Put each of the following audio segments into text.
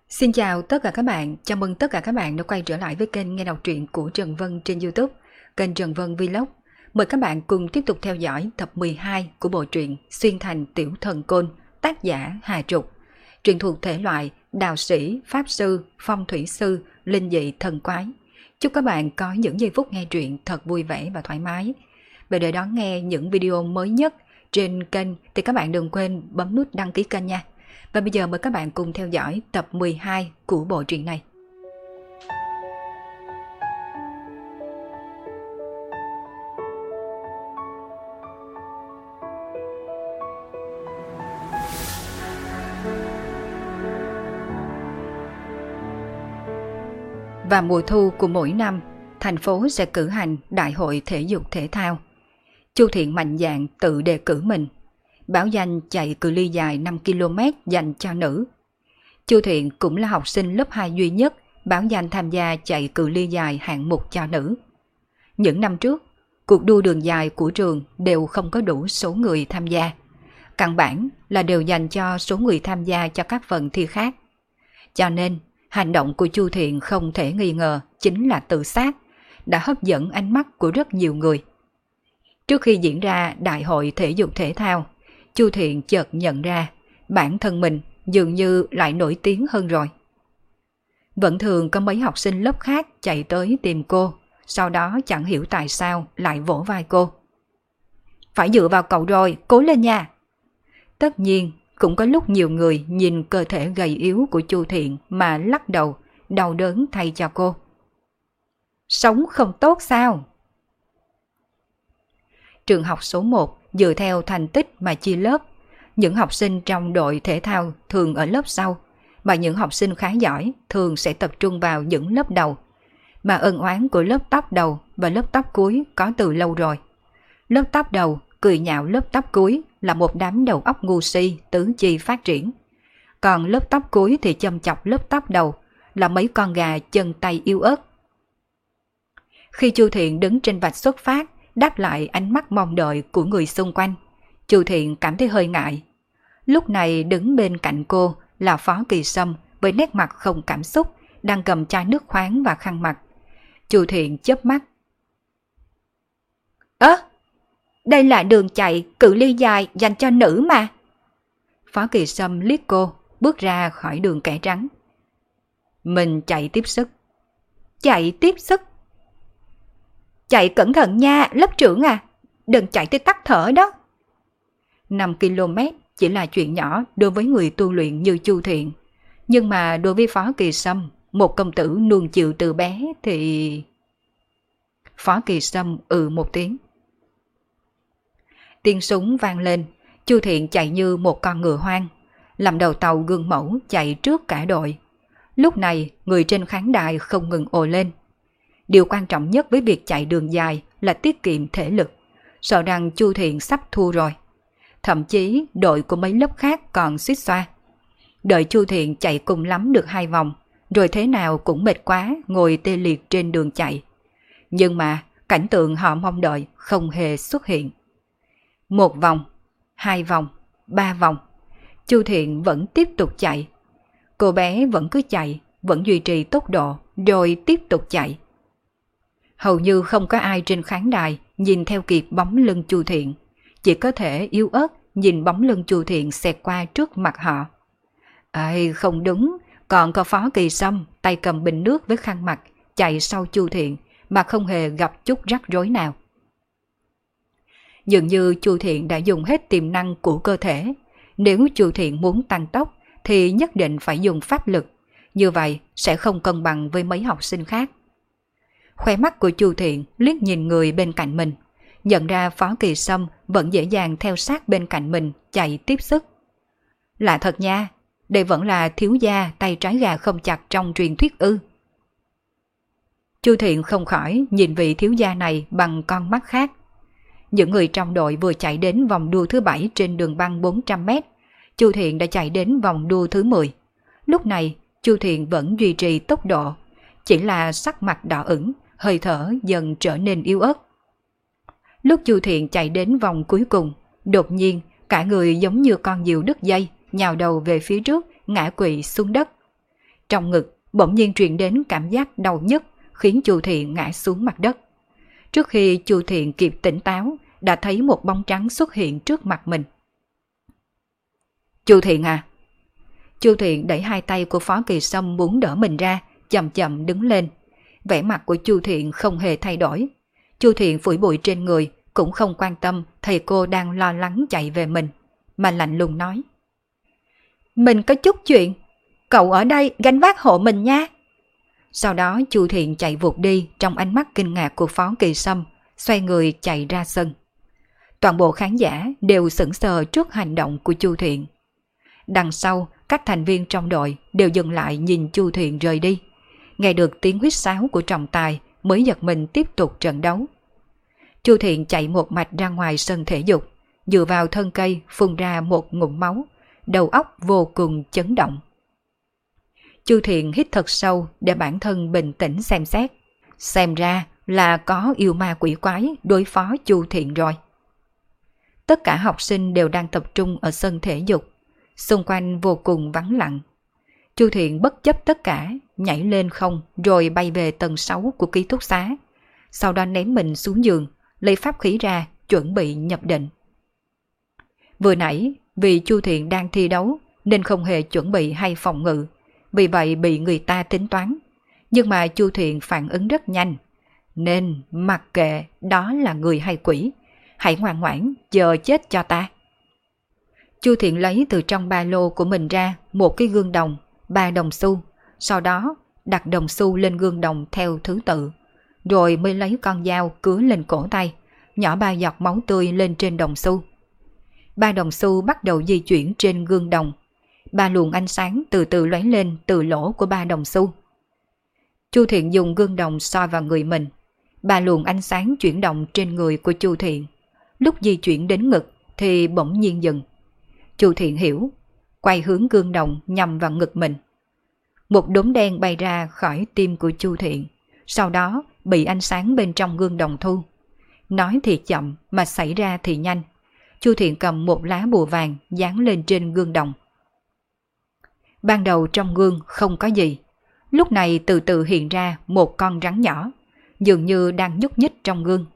Xin chào tất cả các bạn, chào mừng tất cả các bạn đã quay trở lại với kênh nghe đọc truyện của Trần Vân trên YouTube, kênh Trần Vân Vlog. Mời các bạn cùng tiếp tục theo dõi tập 12 của bộ truyện Xuyên Thành Tiểu Thần Côn, tác giả Hà Trục. Truyện thuộc thể loại đạo sĩ, pháp sư, phong thủy sư, linh dị thần quái. Chúc các bạn có những giây phút nghe truyện thật vui vẻ và thoải mái. Và để đón nghe những video mới nhất trên kênh thì các bạn đừng quên bấm nút đăng ký kênh nha. Và bây giờ mời các bạn cùng theo dõi tập 12 của bộ truyện này. Và mùa thu của mỗi năm, thành phố sẽ cử hành đại hội thể dục thể thao. Chu Thiện mạnh dạn tự đề cử mình, báo danh chạy cự ly dài 5 km dành cho nữ. Chu Thiện cũng là học sinh lớp 2 duy nhất báo danh tham gia chạy cự ly dài hạng mục cho nữ. Những năm trước, cuộc đua đường dài của trường đều không có đủ số người tham gia. Căn bản là đều dành cho số người tham gia cho các phần thi khác. Cho nên, hành động của Chu Thiện không thể nghi ngờ chính là tự sát, đã hấp dẫn ánh mắt của rất nhiều người. Trước khi diễn ra đại hội thể dục thể thao, Chu Thiện chợt nhận ra bản thân mình dường như lại nổi tiếng hơn rồi. Vẫn thường có mấy học sinh lớp khác chạy tới tìm cô, sau đó chẳng hiểu tại sao lại vỗ vai cô. Phải dựa vào cậu rồi, cố lên nha. Tất nhiên, cũng có lúc nhiều người nhìn cơ thể gầy yếu của Chu Thiện mà lắc đầu, đau đớn thay cho cô. Sống không tốt sao? Trường học số 1 dựa theo thành tích mà chia lớp. Những học sinh trong đội thể thao thường ở lớp sau, mà những học sinh khá giỏi thường sẽ tập trung vào những lớp đầu. Mà ân oán của lớp tóc đầu và lớp tóc cuối có từ lâu rồi. Lớp tóc đầu cười nhạo lớp tóc cuối là một đám đầu óc ngu si tứ chi phát triển. Còn lớp tóc cuối thì châm chọc lớp tóc đầu là mấy con gà chân tay yếu ớt. Khi Chu Thiện đứng trên vạch xuất phát, đáp lại ánh mắt mong đợi của người xung quanh, Chu Thiện cảm thấy hơi ngại. Lúc này đứng bên cạnh cô là Phó Kỳ Sâm với nét mặt không cảm xúc, đang cầm chai nước khoáng và khăn mặt. Chu Thiện chớp mắt. Đây là đường chạy cự ly dài dành cho nữ mà. Phó Kỳ Sâm liếc cô, bước ra khỏi đường kẻ trắng. Mình chạy tiếp sức. Chạy tiếp sức? Chạy cẩn thận nha, lớp trưởng à. Đừng chạy tới tắc thở đó. 5 km chỉ là chuyện nhỏ đối với người tu luyện như Chu Thiện. Nhưng mà đối với Phó Kỳ Sâm, một công tử nuông chiều từ bé thì... Phó Kỳ Sâm một tiếng. Tiếng súng vang lên, Chu Thiện chạy như một con ngựa hoang, làm đầu tàu gương mẫu chạy trước cả đội. Lúc này, người trên khán đài không ngừng ồ lên. Điều quan trọng nhất với việc chạy đường dài là tiết kiệm thể lực, sợ rằng Chu Thiện sắp thua rồi. Thậm chí đội của mấy lớp khác còn suýt xoa. Đợi Chu Thiện chạy cùng lắm được 2 vòng, rồi thế nào cũng mệt quá ngồi tê liệt trên đường chạy. Nhưng mà cảnh tượng họ mong đợi không hề xuất hiện. 1 vòng, 2 vòng, 3 vòng, Chu Thiện vẫn tiếp tục chạy. Cô bé vẫn cứ chạy, vẫn duy trì tốc độ, rồi tiếp tục chạy. Hầu như không có ai trên khán đài nhìn theo kịp bóng lưng Chu Thiện, chỉ có thể yếu ớt nhìn bóng lưng Chu Thiện xẹt qua trước mặt họ. Không đúng, còn có Phó Kỳ Sâm tay cầm bình nước với khăn mặt chạy sau Chu Thiện mà không hề gặp chút rắc rối nào. Dường như Chu Thiện đã dùng hết tiềm năng của cơ thể. Nếu Chu Thiện muốn tăng tốc thì nhất định phải dùng pháp lực, như vậy sẽ không cân bằng với mấy học sinh khác. Khóe mắt của Chu Thiện liếc nhìn người bên cạnh mình, nhận ra Phó Kỳ Sâm vẫn dễ dàng theo sát bên cạnh mình chạy tiếp sức. Lạ thật nha, đây vẫn là thiếu gia tay trái gà không chặt trong truyền thuyết ư. Chu Thiện không khỏi nhìn vị thiếu gia này bằng con mắt khác. Những người trong đội vừa chạy đến vòng đua thứ 7 trên đường băng 400 m, Chu Thiện đã chạy đến vòng đua thứ 10. Lúc này, Chu Thiện vẫn duy trì tốc độ, chỉ là sắc mặt đỏ ửng, hơi thở dần trở nên yếu ớt. Lúc Chu Thiện chạy đến vòng cuối cùng, đột nhiên cả người giống như con diều đứt dây, nhào đầu về phía trước, ngã quỵ xuống đất. Trong ngực bỗng nhiên truyền đến cảm giác đau nhức, khiến Chu Thiện ngã xuống mặt đất. Trước khi Chu Thiện kịp tỉnh táo, đã thấy một bóng trắng xuất hiện trước mặt mình. Chu Thiện à? Chu Thiện đẩy hai tay của Phó Kỳ Sâm muốn đỡ mình ra, chậm chậm đứng lên. Vẻ mặt của Chu Thiện không hề thay đổi. Chu Thiện phủi bụi trên người, cũng không quan tâm thầy cô đang lo lắng chạy về mình, mà lạnh lùng nói. Mình có chút chuyện, cậu ở đây gánh vác hộ mình nha. Sau đó Chu Thiện chạy vụt đi trong ánh mắt kinh ngạc của Phó Kỳ Sâm, xoay người chạy ra sân. Toàn bộ khán giả đều sững sờ trước hành động của Chu Thiện. Đằng sau, các thành viên trong đội đều dừng lại nhìn Chu Thiện rời đi. Nghe được tiếng huýt sáo của trọng tài mới giật mình tiếp tục trận đấu. Chu Thiện chạy một mạch ra ngoài sân thể dục, dựa vào thân cây phun ra một ngụm máu, đầu óc vô cùng chấn động. Chu Thiện hít thật sâu để bản thân bình tĩnh xem xét. Xem ra là có yêu ma quỷ quái đối phó Chu Thiện rồi. Tất cả học sinh đều đang tập trung ở sân thể dục. Xung quanh vô cùng vắng lặng. Chu Thiện bất chấp tất cả, nhảy lên không rồi bay về tầng 6 của ký túc xá. Sau đó ném mình xuống giường, lấy pháp khí ra, chuẩn bị nhập định. Vừa nãy, vì Chu Thiện đang thi đấu nên không hề chuẩn bị hay phòng ngự, vì vậy bị người ta tính toán. Nhưng mà Chu Thiện phản ứng rất nhanh, nên mặc kệ đó là người hay quỷ, hãy ngoan ngoãn chờ chết cho ta. Chu Thiện lấy từ trong ba lô của mình ra một cái gương đồng, 3 đồng xu, sau đó đặt đồng xu lên gương đồng theo thứ tự, rồi mới lấy con dao cứa lên cổ tay, nhỏ 3 giọt máu tươi lên trên đồng xu. 3 đồng xu bắt đầu di chuyển trên gương đồng, 3 luồng ánh sáng từ từ lóe lên từ lỗ của 3 đồng xu. Chu Thiện dùng gương đồng soi vào người mình, 3 luồng ánh sáng chuyển động trên người của Chu Thiện. Lúc di chuyển đến ngực thì bỗng nhiên dừng. Chu Thiện hiểu, quay hướng gương đồng nhằm vào ngực mình. Một đốm đen bay ra khỏi tim của Chu Thiện, sau đó bị ánh sáng bên trong gương đồng thu. Nói thì chậm mà xảy ra thì nhanh. Chu Thiện cầm một lá bùa vàng dán lên trên gương đồng. Ban đầu trong gương không có gì, lúc này từ từ hiện ra một con rắn nhỏ, dường như đang nhúc nhích trong gương.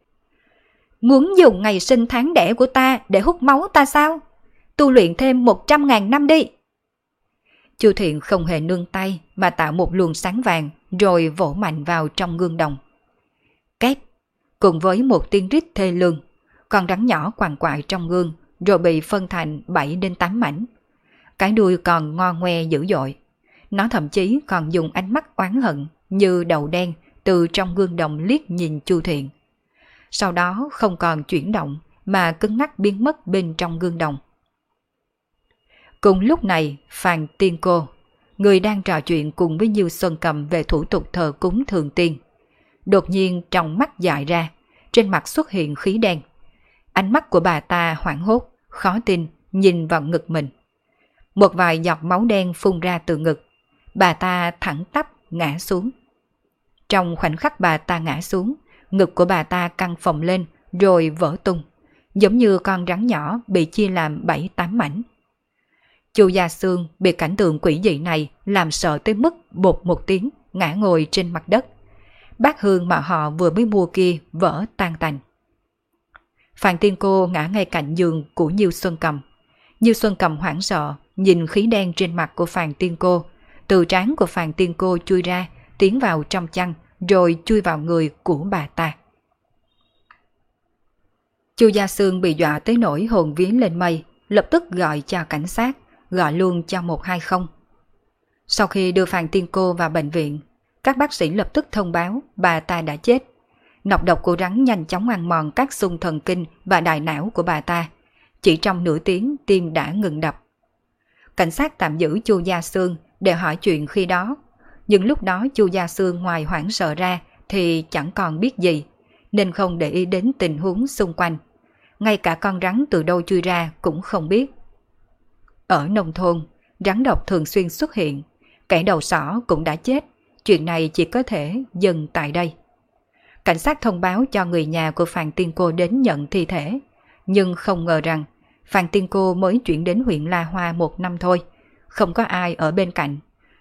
Muốn dùng ngày sinh tháng đẻ của ta để hút máu ta sao? Tu luyện thêm 100.000 năm đi. Chu Thiện không hề nương tay mà tạo một luồng sáng vàng rồi vỗ mạnh vào trong gương đồng. Két, cùng với một tiếng rít thê lương, con rắn nhỏ quằn quại trong gương rồi bị phân thành 7 đến 8 mảnh. Cái đuôi còn ngo ngoe dữ dội. Nó thậm chí còn dùng ánh mắt oán hận như đầu đen từ trong gương đồng liếc nhìn Chu Thiện. Sau đó không còn chuyển động mà cứng ngắc biến mất bên trong gương đồng. Cùng lúc này, Phàn Tiên Cô, người đang trò chuyện cùng với Nhiêu Xuân Cầm về thủ tục thờ cúng thường tiên, đột nhiên trong mắt dại ra, trên mặt xuất hiện khí đen. Ánh mắt của bà ta hoảng hốt, khó tin, nhìn vào ngực mình. Một vài giọt máu đen phun ra từ ngực, bà ta thẳng tắp ngã xuống. Trong khoảnh khắc bà ta ngã xuống, ngực của bà ta căng phồng lên rồi vỡ tung, giống như con rắn nhỏ bị chia làm 7-8 mảnh. Chu Gia Xương bị cảnh tượng quỷ dị này làm sợ tới mức bột một tiếng ngã ngồi trên mặt đất. Bát hương mà họ vừa mới mua kia vỡ tan tành. Phàn Tiên Cô ngã ngay cạnh giường của Nhiêu Xuân Cầm. Nhiêu Xuân Cầm hoảng sợ nhìn khí đen trên mặt của Phàn Tiên Cô, từ trán của Phàn Tiên Cô chui ra, tiến vào trong chăn rồi chui vào người của bà ta. Chu Gia Xương bị dọa tới nỗi hồn vía lên mây, lập tức gọi cho cảnh sát, gọi luôn cho 120. Sau khi đưa Phàn Tiên Cô vào bệnh viện, các bác sĩ lập tức thông báo bà ta đã chết. Nọc độc của rắn nhanh chóng ăn mòn các xung thần kinh và đại não của bà ta. Chỉ trong nửa tiếng tim đã ngừng đập. Cảnh sát tạm giữ Chu Gia Xương để hỏi chuyện khi đó. Nhưng lúc đó Chu Gia Xương ngoài hoảng sợ ra thì chẳng còn biết gì, nên không để ý đến tình huống xung quanh. Ngay cả con rắn từ đâu chui ra cũng không biết. Ở nông thôn, rắn độc thường xuyên xuất hiện. Kẻ đầu sỏ cũng đã chết. Chuyện này chỉ có thể dừng tại đây. Cảnh sát thông báo cho người nhà của Phàn Tiên Cô đến nhận thi thể. Nhưng không ngờ rằng Phàn Tiên Cô mới chuyển đến huyện La Hoa 1 năm thôi. Không có ai ở bên cạnh.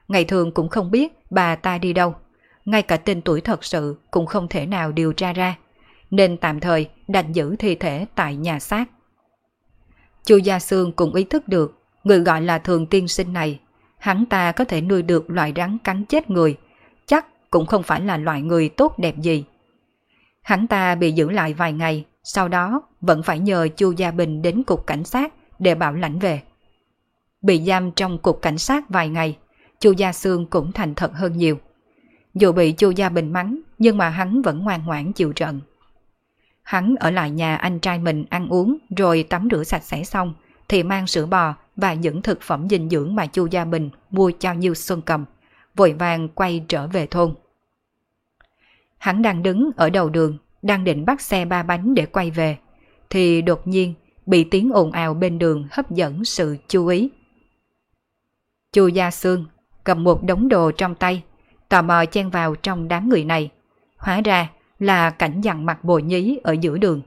Ngày thường cũng không biết bà ta đi đâu, ngay cả tên tuổi thật sự cũng không thể nào điều tra ra, nên tạm thời đành giữ thi thể tại nhà xác. Chu Gia Xương cũng ý thức được người gọi là Thường tiên sinh này, hắn ta có thể nuôi được loài rắn cắn chết người, chắc cũng không phải là loại người tốt đẹp gì. Hắn ta bị giữ lại vài ngày, sau đó vẫn phải nhờ Chu Gia Bình đến cục cảnh sát để bảo lãnh về. Bị giam trong cục cảnh sát vài ngày, Chu Gia Xương cũng thành thật hơn nhiều. Dù bị Chu Gia Bình mắng, nhưng mà hắn vẫn ngoan ngoãn chịu trận. Hắn ở lại nhà anh trai mình ăn uống rồi tắm rửa sạch sẽ xong thì mang sữa bò và những thực phẩm dinh dưỡng mà Chu Gia Bình mua cho Như Xuân Cầm, vội vàng quay trở về thôn. Hắn đang đứng ở đầu đường, đang định bắt xe 3 bánh để quay về, thì đột nhiên bị tiếng ồn ào bên đường hấp dẫn sự chú ý. Chu Gia Xương cầm một đống đồ trong tay, tò mò chen vào trong đám người này. Hóa ra là cảnh dằn mặt Bồ Nhí ở giữa đường.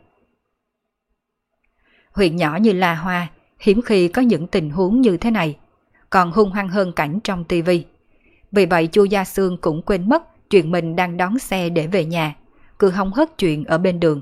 Huyện nhỏ như La Hoa hiếm khi có những tình huống như thế này, còn hung hăng hơn cảnh trong tivi. Vì vậy Chu Gia Xương cũng quên mất chuyện mình đang đón xe để về nhà, cứ hóng hớt chuyện ở bên đường.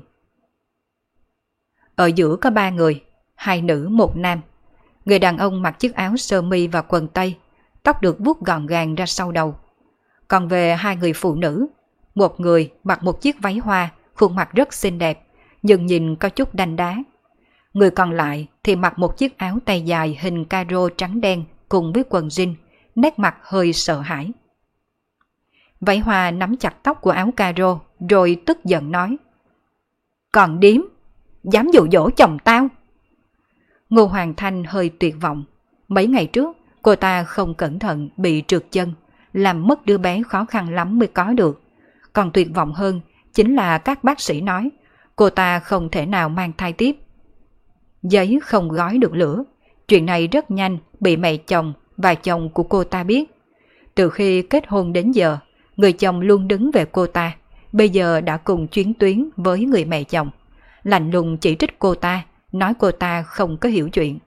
Ở giữa có 3 người, 2 nữ 1 nam. Người đàn ông mặc chiếc áo sơ mi và quần tây, tóc được vuốt gọn gàng ra sau đầu. Còn về 2 người phụ nữ, một người mặc một chiếc váy hoa, khuôn mặt rất xinh đẹp, nhưng nhìn có chút đanh đá. Người còn lại thì mặc một chiếc áo tay dài hình caro trắng đen cùng với quần jean, nét mặt hơi sợ hãi. Váy hoa nắm chặt tóc của áo caro rồi tức giận nói: "Còn điếm, dám dụ dỗ chồng tao!" Ngô Hoàng Thanh hơi tuyệt vọng. Mấy ngày trước cô ta không cẩn thận bị trượt chân, làm mất đứa bé khó khăn lắm mới có được. Còn tuyệt vọng hơn chính là các bác sĩ nói cô ta không thể nào mang thai tiếp. Giấy không gói được lửa, chuyện này rất nhanh bị mẹ chồng và chồng của cô ta biết. Từ khi kết hôn đến giờ, người chồng luôn đứng về cô ta, bây giờ đã cùng chuyến tuyến với người mẹ chồng. Lạnh lùng chỉ trích cô ta, nói cô ta không có hiểu chuyện.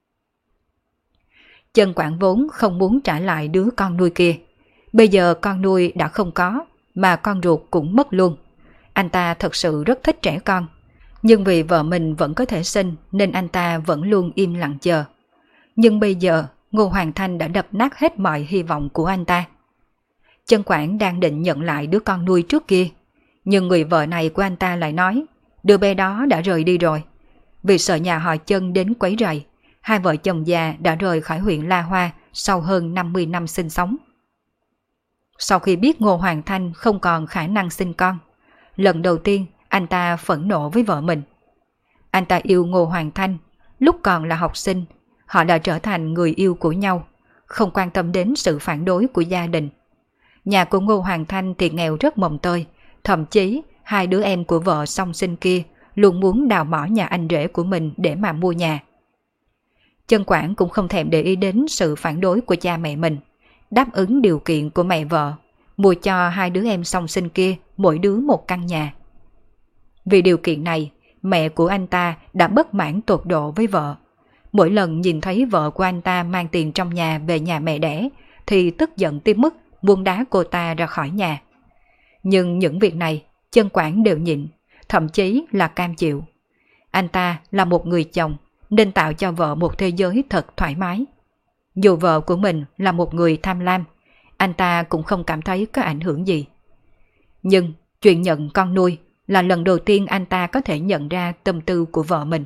Chân Quảng vốn không muốn trả lại đứa con nuôi kia. Bây giờ con nuôi đã không có, mà con ruột cũng mất luôn. Anh ta thật sự rất thích trẻ con, nhưng vì vợ mình vẫn có thể sinh nên anh ta vẫn luôn im lặng chờ. Nhưng bây giờ Ngô Hoàng Thanh đã đập nát hết mọi hy vọng của anh ta. Chân Quảng đang định nhận lại đứa con nuôi trước kia, nhưng người vợ này của anh ta lại nói đứa bé đó đã rời đi rồi. Vì sợ nhà họ Chân đến quấy rầy, hai vợ chồng già đã rời khỏi huyện La Hoa sau hơn 50 năm sinh sống. Sau khi biết Ngô Hoàng Thanh không còn khả năng sinh con, lần đầu tiên anh ta phẫn nộ với vợ mình. Anh ta yêu Ngô Hoàng Thanh, lúc còn là học sinh, họ đã trở thành người yêu của nhau, không quan tâm đến sự phản đối của gia đình. Nhà của Ngô Hoàng Thanh thì nghèo rất mồng tơi, thậm chí 2 đứa em của vợ song sinh kia luôn muốn đào mỏ nhà anh rể của mình để mà mua nhà. Chân Quảng cũng không thèm để ý đến sự phản đối của cha mẹ mình, đáp ứng điều kiện của mẹ vợ, mua cho 2 đứa em song sinh kia mỗi đứa một căn nhà. Vì điều kiện này, mẹ của anh ta đã bất mãn tột độ với vợ. Mỗi lần nhìn thấy vợ của anh ta mang tiền trong nhà về nhà mẹ đẻ thì tức giận tới mức muốn đá cô ta ra khỏi nhà. Nhưng những việc này Chân Quảng đều nhịn, thậm chí là cam chịu. Anh ta là một người chồng nên tạo cho vợ một thế giới thật thoải mái. Dù vợ của mình là một người tham lam, anh ta cũng không cảm thấy có ảnh hưởng gì. Nhưng chuyện nhận con nuôi là lần đầu tiên anh ta có thể nhận ra tâm tư của vợ mình.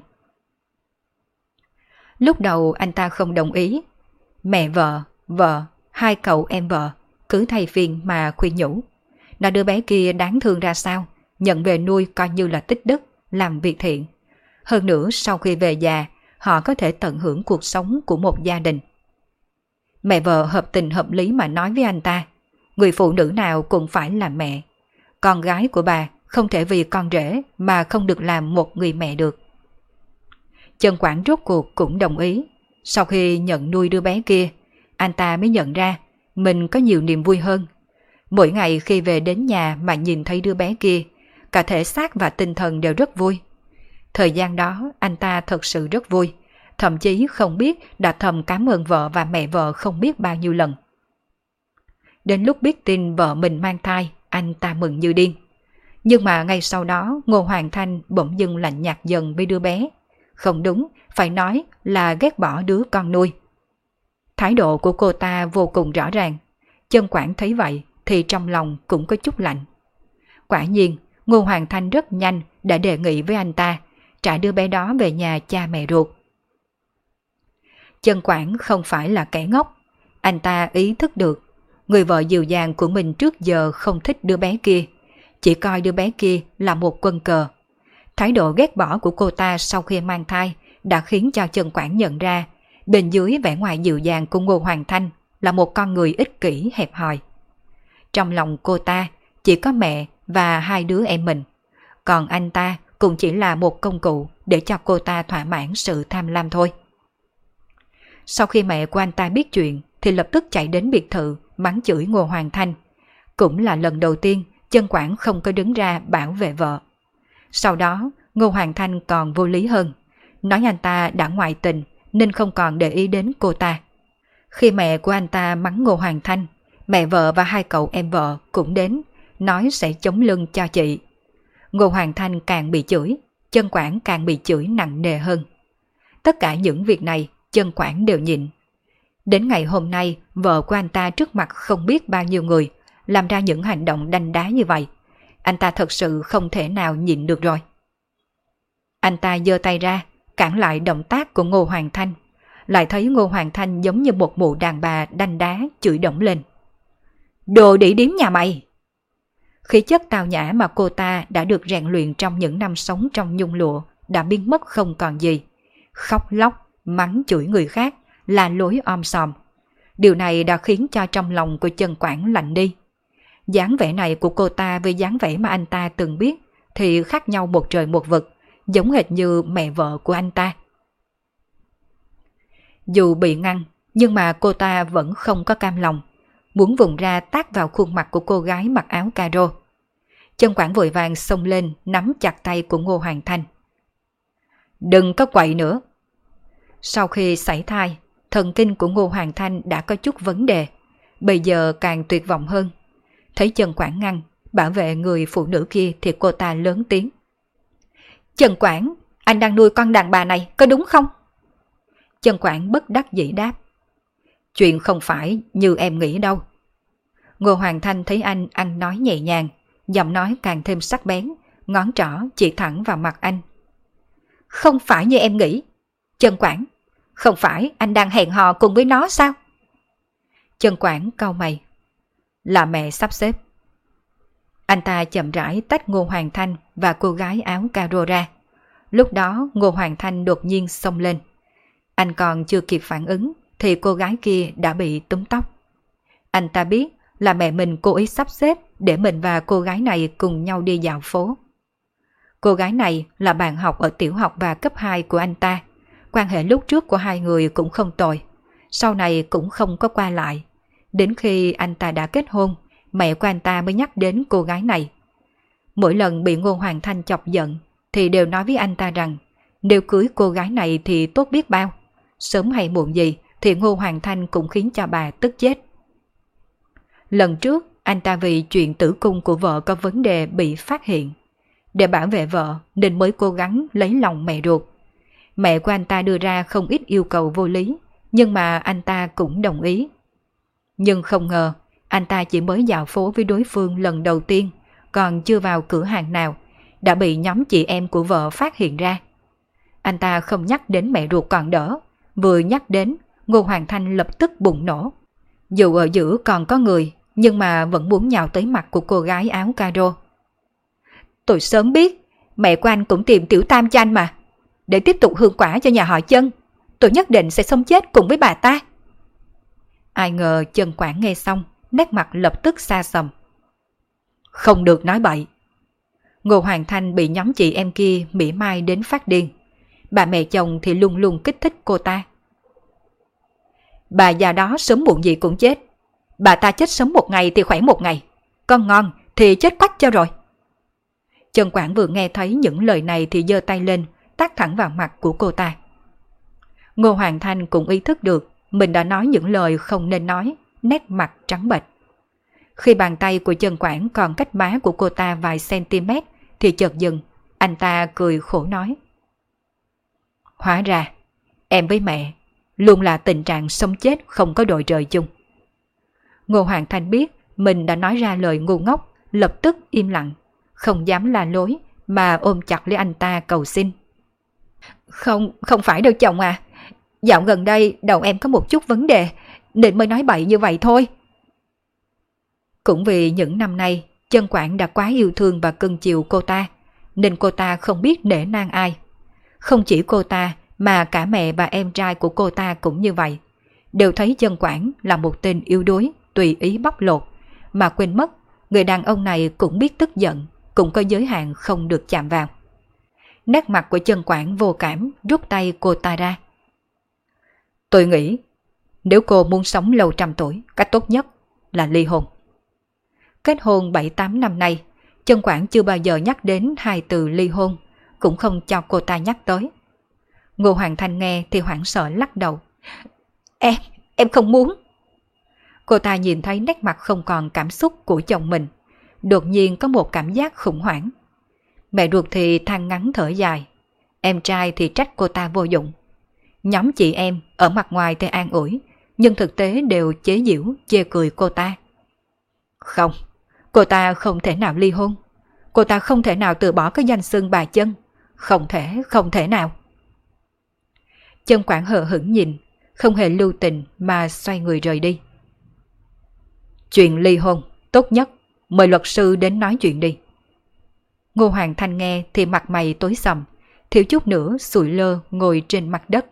Lúc đầu anh ta không đồng ý. Mẹ vợ, 2 cậu em vợ cứ thay phiên mà khuyên nhủ. Là đứa bé kia đáng thương ra sao, nhận về nuôi coi như là tích đức, làm việc thiện. Hơn nữa sau khi về già, họ có thể tận hưởng cuộc sống của một gia đình. Mẹ vợ hợp tình hợp lý mà nói với anh ta, người phụ nữ nào cũng phải là mẹ. Con gái của bà không thể vì con rể mà không được làm một người mẹ được. Chân Quảng rốt cuộc cũng đồng ý. Sau khi nhận nuôi đứa bé kia, anh ta mới nhận ra mình có nhiều niềm vui hơn. Mỗi ngày khi về đến nhà mà nhìn thấy đứa bé kia, cả thể xác và tinh thần đều rất vui. Thời gian đó anh ta thật sự rất vui, thậm chí không biết đã thầm cảm ơn vợ và mẹ vợ không biết bao nhiêu lần. Đến lúc biết tin vợ mình mang thai, anh ta mừng như điên. Nhưng mà ngay sau đó Ngô Hoàng Thanh bỗng dưng lạnh nhạt dần với đứa bé. Không đúng, phải nói là ghét bỏ đứa con nuôi. Thái độ của cô ta vô cùng rõ ràng. Chân Quản thấy vậy thì trong lòng cũng có chút lạnh. Quả nhiên, Ngô Hoàng Thanh rất nhanh đã đề nghị với anh ta trả đứa bé đó về nhà cha mẹ ruột. Chân Quản không phải là kẻ ngốc. Anh ta ý thức được người vợ dịu dàng của mình trước giờ không thích đứa bé kia, chỉ coi đứa bé kia là một quân cờ. Thái độ ghét bỏ của cô ta sau khi mang thai đã khiến cho Chân Quản nhận ra bên dưới vẻ ngoài dịu dàng của Ngô Hoàng Thanh là một con người ích kỷ hẹp hòi. Trong lòng cô ta chỉ có mẹ và hai đứa em mình, còn anh ta cũng chỉ là một công cụ để cho cô ta thỏa mãn sự tham lam thôi. Sau khi mẹ của anh ta biết chuyện thì lập tức chạy đến biệt thự mắng chửi Ngô Hoàng Thanh. Cũng là lần đầu tiên Chân Quản không có đứng ra bảo vệ vợ. Sau đó Ngô Hoàng Thanh còn vô lý hơn, nói anh ta đã ngoại tình nên không còn để ý đến cô ta. Khi mẹ của anh ta mắng Ngô Hoàng Thanh, mẹ vợ và hai cậu em vợ cũng đến, nói sẽ chống lưng cho chị. Ngô Hoàng Thanh càng bị chửi, Chân Quản càng bị chửi nặng nề hơn. Tất cả những việc này Chân Quản đều nhịn. Đến ngày hôm nay, vợ của anh ta trước mặt không biết bao nhiêu người làm ra những hành động đanh đá như vậy. Anh ta thật sự không thể nào nhịn được rồi. Anh ta giơ tay ra, cản lại động tác của Ngô Hoàng Thanh. Lại thấy Ngô Hoàng Thanh giống như một mụ đàn bà đanh đá chửi đổng lên. Đồ đĩ điếm nhà mày! Khí chất tào nhã mà cô ta đã được rèn luyện trong những năm sống trong nhung lụa đã biến mất không còn gì. Khóc lóc, mắng chửi người khác, là lối om sòm. Điều này đã khiến cho trong lòng của Chân Quản lạnh đi. Dáng vẻ này của cô ta với dáng vẻ mà anh ta từng biết thì khác nhau một trời một vực, giống hệt như mẹ vợ của anh ta. Dù bị ngăn, nhưng mà cô ta vẫn không có cam lòng, muốn vùng ra tát vào khuôn mặt của cô gái mặc áo caro. Chân Quản vội vàng xông lên nắm chặt tay của Ngô Hoàng Thanh. Đừng có quậy nữa! Sau khi sảy thai, thần kinh của Ngô Hoàng Thanh đã có chút vấn đề, bây giờ càng tuyệt vọng hơn. Thấy Chân Quản ngăn, bảo vệ người phụ nữ kia thì cô ta lớn tiếng. Chân Quản, anh đang nuôi con đàn bà này, có đúng không? Chân Quản bất đắc dĩ đáp. Chuyện không phải như em nghĩ đâu. Ngô Hoàng Thanh thấy anh ăn nói nhẹ nhàng, giọng nói càng thêm sắc bén, ngón trỏ chỉ thẳng vào mặt anh. Không phải như em nghĩ. Chân Quản, không phải anh đang hẹn hò cùng với nó sao? Chân Quản cau mày. Là mẹ sắp xếp. Anh ta chậm rãi tách Ngô Hoàng Thanh và cô gái áo caro ra. Lúc đó Ngô Hoàng Thanh đột nhiên xông lên. Anh còn chưa kịp phản ứng thì cô gái kia đã bị túm tóc. Anh ta biết là mẹ mình cố ý sắp xếp để mình và cô gái này cùng nhau đi dạo phố. Cô gái này là bạn học ở tiểu học và cấp 2 của anh ta. Quan hệ lúc trước của hai người cũng không tồi, sau này cũng không có qua lại. Đến khi anh ta đã kết hôn, mẹ của anh ta mới nhắc đến cô gái này. Mỗi lần bị Ngô Hoàng Thanh chọc giận thì đều nói với anh ta rằng nếu cưới cô gái này thì tốt biết bao. Sớm hay muộn gì thì Ngô Hoàng Thanh cũng khiến cho bà tức chết. Lần trước anh ta vì chuyện tử cung của vợ có vấn đề bị phát hiện. Để bảo vệ vợ nên mới cố gắng lấy lòng mẹ ruột. Mẹ của anh ta đưa ra không ít yêu cầu vô lý, nhưng mà anh ta cũng đồng ý. Nhưng không ngờ, anh ta chỉ mới dạo phố với đối phương lần đầu tiên, còn chưa vào cửa hàng nào, đã bị nhóm chị em của vợ phát hiện ra. Anh ta không nhắc đến mẹ ruột còn đỡ, vừa nhắc đến, Ngô Hoàng Thanh lập tức bùng nổ. Dù ở giữa còn có người, nhưng mà vẫn muốn nhào tới mặt của cô gái áo caro. Tôi sớm biết, mẹ của anh cũng tìm tiểu tam cho anh mà. Để tiếp tục hương quả cho nhà họ Chân, tôi nhất định sẽ sống chết cùng với bà ta. Ai ngờ Chân Quản nghe xong, nét mặt lập tức xa sầm. Không được nói bậy. Ngô Hoàng Thanh bị nhóm chị em kia mỉa mai đến phát điên. Bà mẹ chồng thì luôn luôn kích thích cô ta. Bà già đó sớm muộn gì cũng chết. Bà ta chết sớm một ngày thì khỏe một ngày. Con ngon thì chết quách cho rồi. Chân Quản vừa nghe thấy những lời này thì giơ tay lên, tát thẳng vào mặt của cô ta. Ngô Hoàng Thanh cũng ý thức được mình đã nói những lời không nên nói, nét mặt trắng bệch. Khi bàn tay của Chân Quảng còn cách má của cô ta vài cm thì chợt dừng, anh ta cười khổ nói. Hóa ra, em với mẹ luôn là tình trạng sống chết không có đội trời chung. Ngô Hoàng Thanh biết mình đã nói ra lời ngu ngốc, lập tức im lặng, không dám la lối mà ôm chặt lấy anh ta cầu xin. Không phải đâu chồng à. Dạo gần đây đầu em có một chút vấn đề nên mới nói bậy như vậy thôi. Cũng vì những năm nay Chân Quảng đã quá yêu thương và cưng chiều cô ta, nên cô ta không biết nể nang ai. Không chỉ cô ta mà cả mẹ và em trai của cô ta cũng như vậy, đều thấy Chân Quảng là một tên yếu đuối, tùy ý bóc lột, mà quên mất người đàn ông này cũng biết tức giận, cũng có giới hạn không được chạm vào. Nét mặt của Chân Quảng vô cảm rút tay cô ta ra. Tôi nghĩ nếu cô muốn sống lâu trăm tuổi, cách tốt nhất là ly hôn. Kết hôn 7-8 năm nay, Chân Quảng chưa bao giờ nhắc đến hai từ ly hôn, cũng không cho cô ta nhắc tới. Ngô Hoàng Thanh nghe thì hoảng sợ lắc đầu. Em không muốn. Cô ta nhìn thấy nét mặt không còn cảm xúc của chồng mình, đột nhiên có một cảm giác khủng hoảng. Mẹ ruột thì than ngắn thở dài, em trai thì trách cô ta vô dụng. Nhóm chị em ở mặt ngoài thì an ủi, nhưng thực tế đều chế giễu, chê cười cô ta. Không, cô ta không thể nào ly hôn. Cô ta không thể nào từ bỏ cái danh xưng bà Chân. Không thể nào. Chân Quảng hờ hững nhìn, không hề lưu tình mà xoay người rời đi. Chuyện ly hôn, tốt nhất mời luật sư đến nói chuyện đi. Ngô Hoàng Thanh nghe thì mặt mày tối sầm, thiếu chút nữa sụi lơ ngồi trên mặt đất.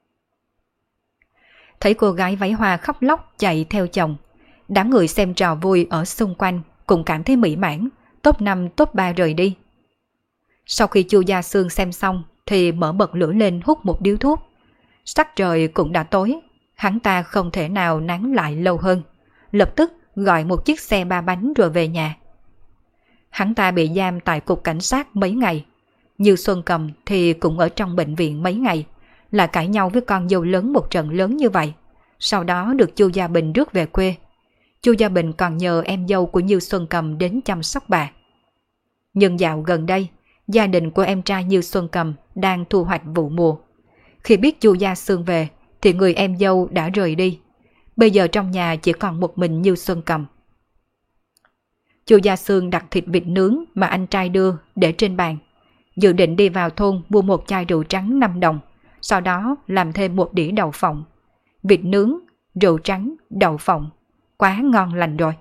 Thấy cô gái váy hoa khóc lóc chạy theo chồng, đám người xem trò vui ở xung quanh cũng cảm thấy mỹ mãn, top 5 top 3 rời đi. Sau khi Chu Gia Sương xem xong thì mở bật lửa lên hút một điếu thuốc. Sắc trời cũng đã tối, hắn ta không thể nào nán lại lâu hơn, lập tức gọi một chiếc xe 3 bánh rồi về nhà. Hắn ta bị giam tại cục cảnh sát mấy ngày, Như Xuân Cầm thì cũng ở trong bệnh viện mấy ngày, là cãi nhau với con dâu lớn một trận lớn như vậy. Sau đó được Chu Gia Bình rước về quê. Chu Gia Bình còn nhờ em dâu của Như Xuân Cầm đến chăm sóc bà. Nhưng dạo gần đây, gia đình của em trai Như Xuân Cầm đang thu hoạch vụ mùa. Khi biết Chu Gia Sương về thì người em dâu đã rời đi. Bây giờ trong nhà chỉ còn một mình Như Xuân Cầm. Chu Gia Sương đặt thịt vịt nướng mà anh trai đưa để trên bàn, dự định đi vào thôn mua một chai rượu trắng 5 đồng, sau đó làm thêm một đĩa đậu phộng. Vịt nướng, rượu trắng, đậu phộng, quá ngon lành rồi.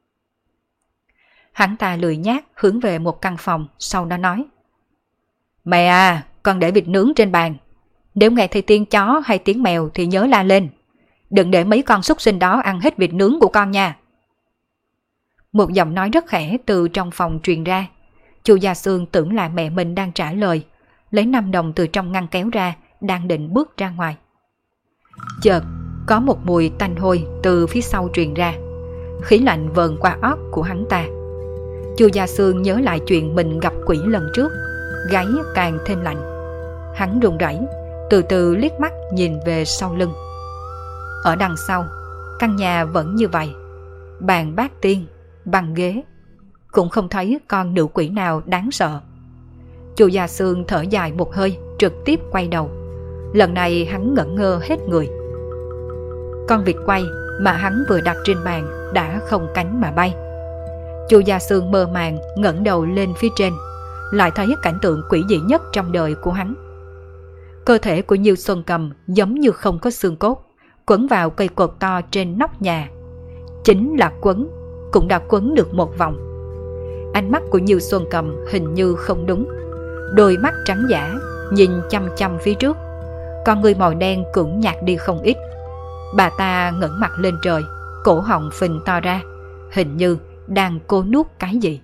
Hắn ta lười nhác hướng về một căn phòng, sau đó nói: Mẹ à, con để vịt nướng trên bàn. Nếu nghe thấy tiếng chó hay tiếng mèo thì nhớ la lên. Đừng để mấy con súc sinh đó ăn hết vịt nướng của con nha. Một giọng nói rất khẽ từ trong phòng truyền ra. Chu Gia Sương tưởng là mẹ mình đang trả lời, lấy 5 đồng từ trong ngăn kéo ra, đang định bước ra ngoài. Chợt có một mùi tanh hôi từ phía sau truyền ra, khí lạnh vờn qua óc của hắn ta. Chu Gia Sương nhớ lại chuyện mình gặp quỷ lần trước, gáy càng thêm lạnh. Hắn run rẩy, từ từ liếc mắt nhìn về sau lưng. Ở đằng sau, căn nhà vẫn như vậy, bàn bát tiên, băng ghế, cũng không thấy con nữ quỷ nào đáng sợ. Chu Gia Sương thở dài một hơi, trực tiếp quay đầu. Lần này hắn ngẩn ngơ hết người. Con vịt quay mà hắn vừa đặt trên bàn đã không cánh mà bay. Chu Gia Sương mơ màng ngẩng đầu lên phía trên, lại thấy cảnh tượng quỷ dị nhất trong đời của hắn. Cơ thể của Như Xuân Cầm giống như không có xương cốt, quấn vào cây cột to trên nóc nhà. Chính là quấn, cũng đã quấn được một vòng. Ánh mắt của Như Xuân Cầm hình như không đúng, đôi mắt trắng dã nhìn chăm chăm phía trước, con người màu đen cũng nhạt đi không ít. Bà ta ngẩng mặt lên trời, cổ họng phình to ra, hình như đang cố nuốt cái gì.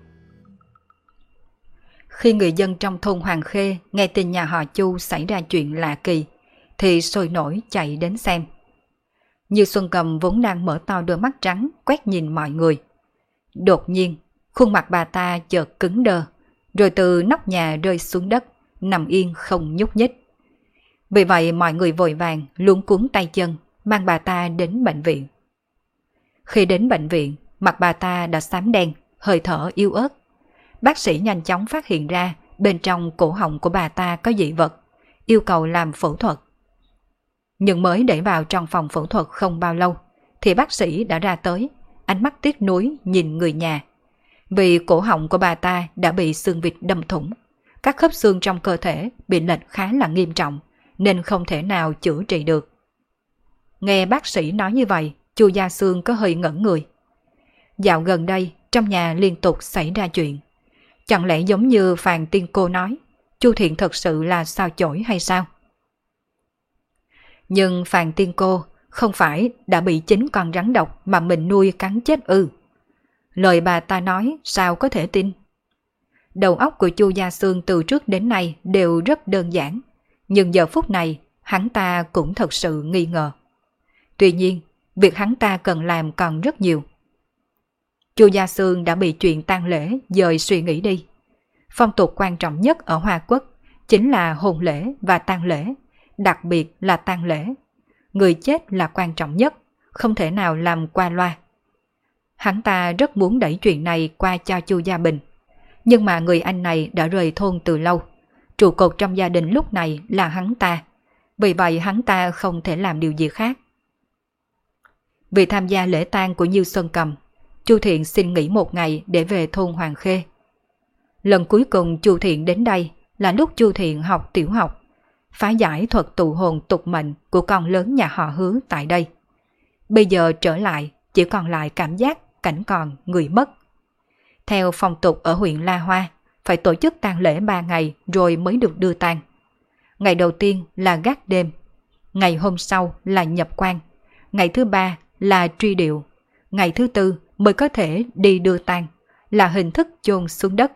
Khi người dân trong thôn Hoàng Khê nghe tin nhà họ Chu xảy ra chuyện lạ kỳ thì sôi nổi chạy đến xem. Như Xuân Cầm vốn đang mở to đôi mắt trắng quét nhìn mọi người. Đột nhiên, khuôn mặt bà ta chợt cứng đờ, rồi từ nóc nhà rơi xuống đất, nằm yên không nhúc nhích. Vì vậy mọi người vội vàng luống cuống tay chân mang bà ta đến bệnh viện. Khi đến bệnh viện, mặt bà ta đã xám đen, hơi thở yếu ớt. Bác sĩ nhanh chóng phát hiện ra bên trong cổ họng của bà ta có dị vật, yêu cầu làm phẫu thuật. Nhưng mới để vào trong phòng phẫu thuật không bao lâu, thì bác sĩ đã ra tới, ánh mắt tiếc nuối nhìn người nhà. Vì cổ họng của bà ta đã bị xương vịt đâm thủng, các khớp xương trong cơ thể bị lệch khá là nghiêm trọng, nên không thể nào chữa trị được. Nghe bác sĩ nói như vậy, Chu Gia Xương có hơi ngẩn người. Dạo gần đây, trong nhà liên tục xảy ra chuyện. Chẳng lẽ giống như Phàn Tiên Cô nói, Chu Thiện thật sự là sao chổi hay sao? Nhưng Phàn Tiên Cô không phải đã bị chính con rắn độc mà mình nuôi cắn chết ư? Lời bà ta nói sao có thể tin? Đầu óc của Chu Gia Xương từ trước đến nay đều rất đơn giản, nhưng giờ phút này hắn ta cũng thật sự nghi ngờ. Tuy nhiên, việc hắn ta cần làm còn rất nhiều. Chu Gia Xương đã bị chuyện tang lễ dời suy nghĩ đi. Phong tục quan trọng nhất ở Hoa Quốc chính là hôn lễ và tang lễ, đặc biệt là tang lễ. Người chết là quan trọng nhất, không thể nào làm qua loa. Hắn ta rất muốn đẩy chuyện này qua cho Chu Gia Bình, nhưng mà người anh này đã rời thôn từ lâu. Trụ cột trong gia đình lúc này là hắn ta, vì vậy hắn ta không thể làm điều gì khác. Vì tham gia lễ tang của Nhiêu Xuân Cầm, Chu Thiện xin nghỉ một ngày để về thôn Hoàng Khê. Lần cuối cùng Chu Thiện đến đây là lúc Chu Thiện học tiểu học, phá giải thuật tụ hồn tục mệnh của con lớn nhà họ Hứa tại đây. Bây giờ trở lại, chỉ còn lại cảm giác cảnh còn người mất. Theo phong tục ở huyện La Hoa, phải tổ chức tang lễ 3 ngày rồi mới được đưa tang. Ngày đầu tiên là gác đêm, ngày hôm sau là nhập quan, ngày thứ 3 là truy điệu, ngày thứ 4 mới có thể đi đưa tang, là hình thức chôn xuống đất.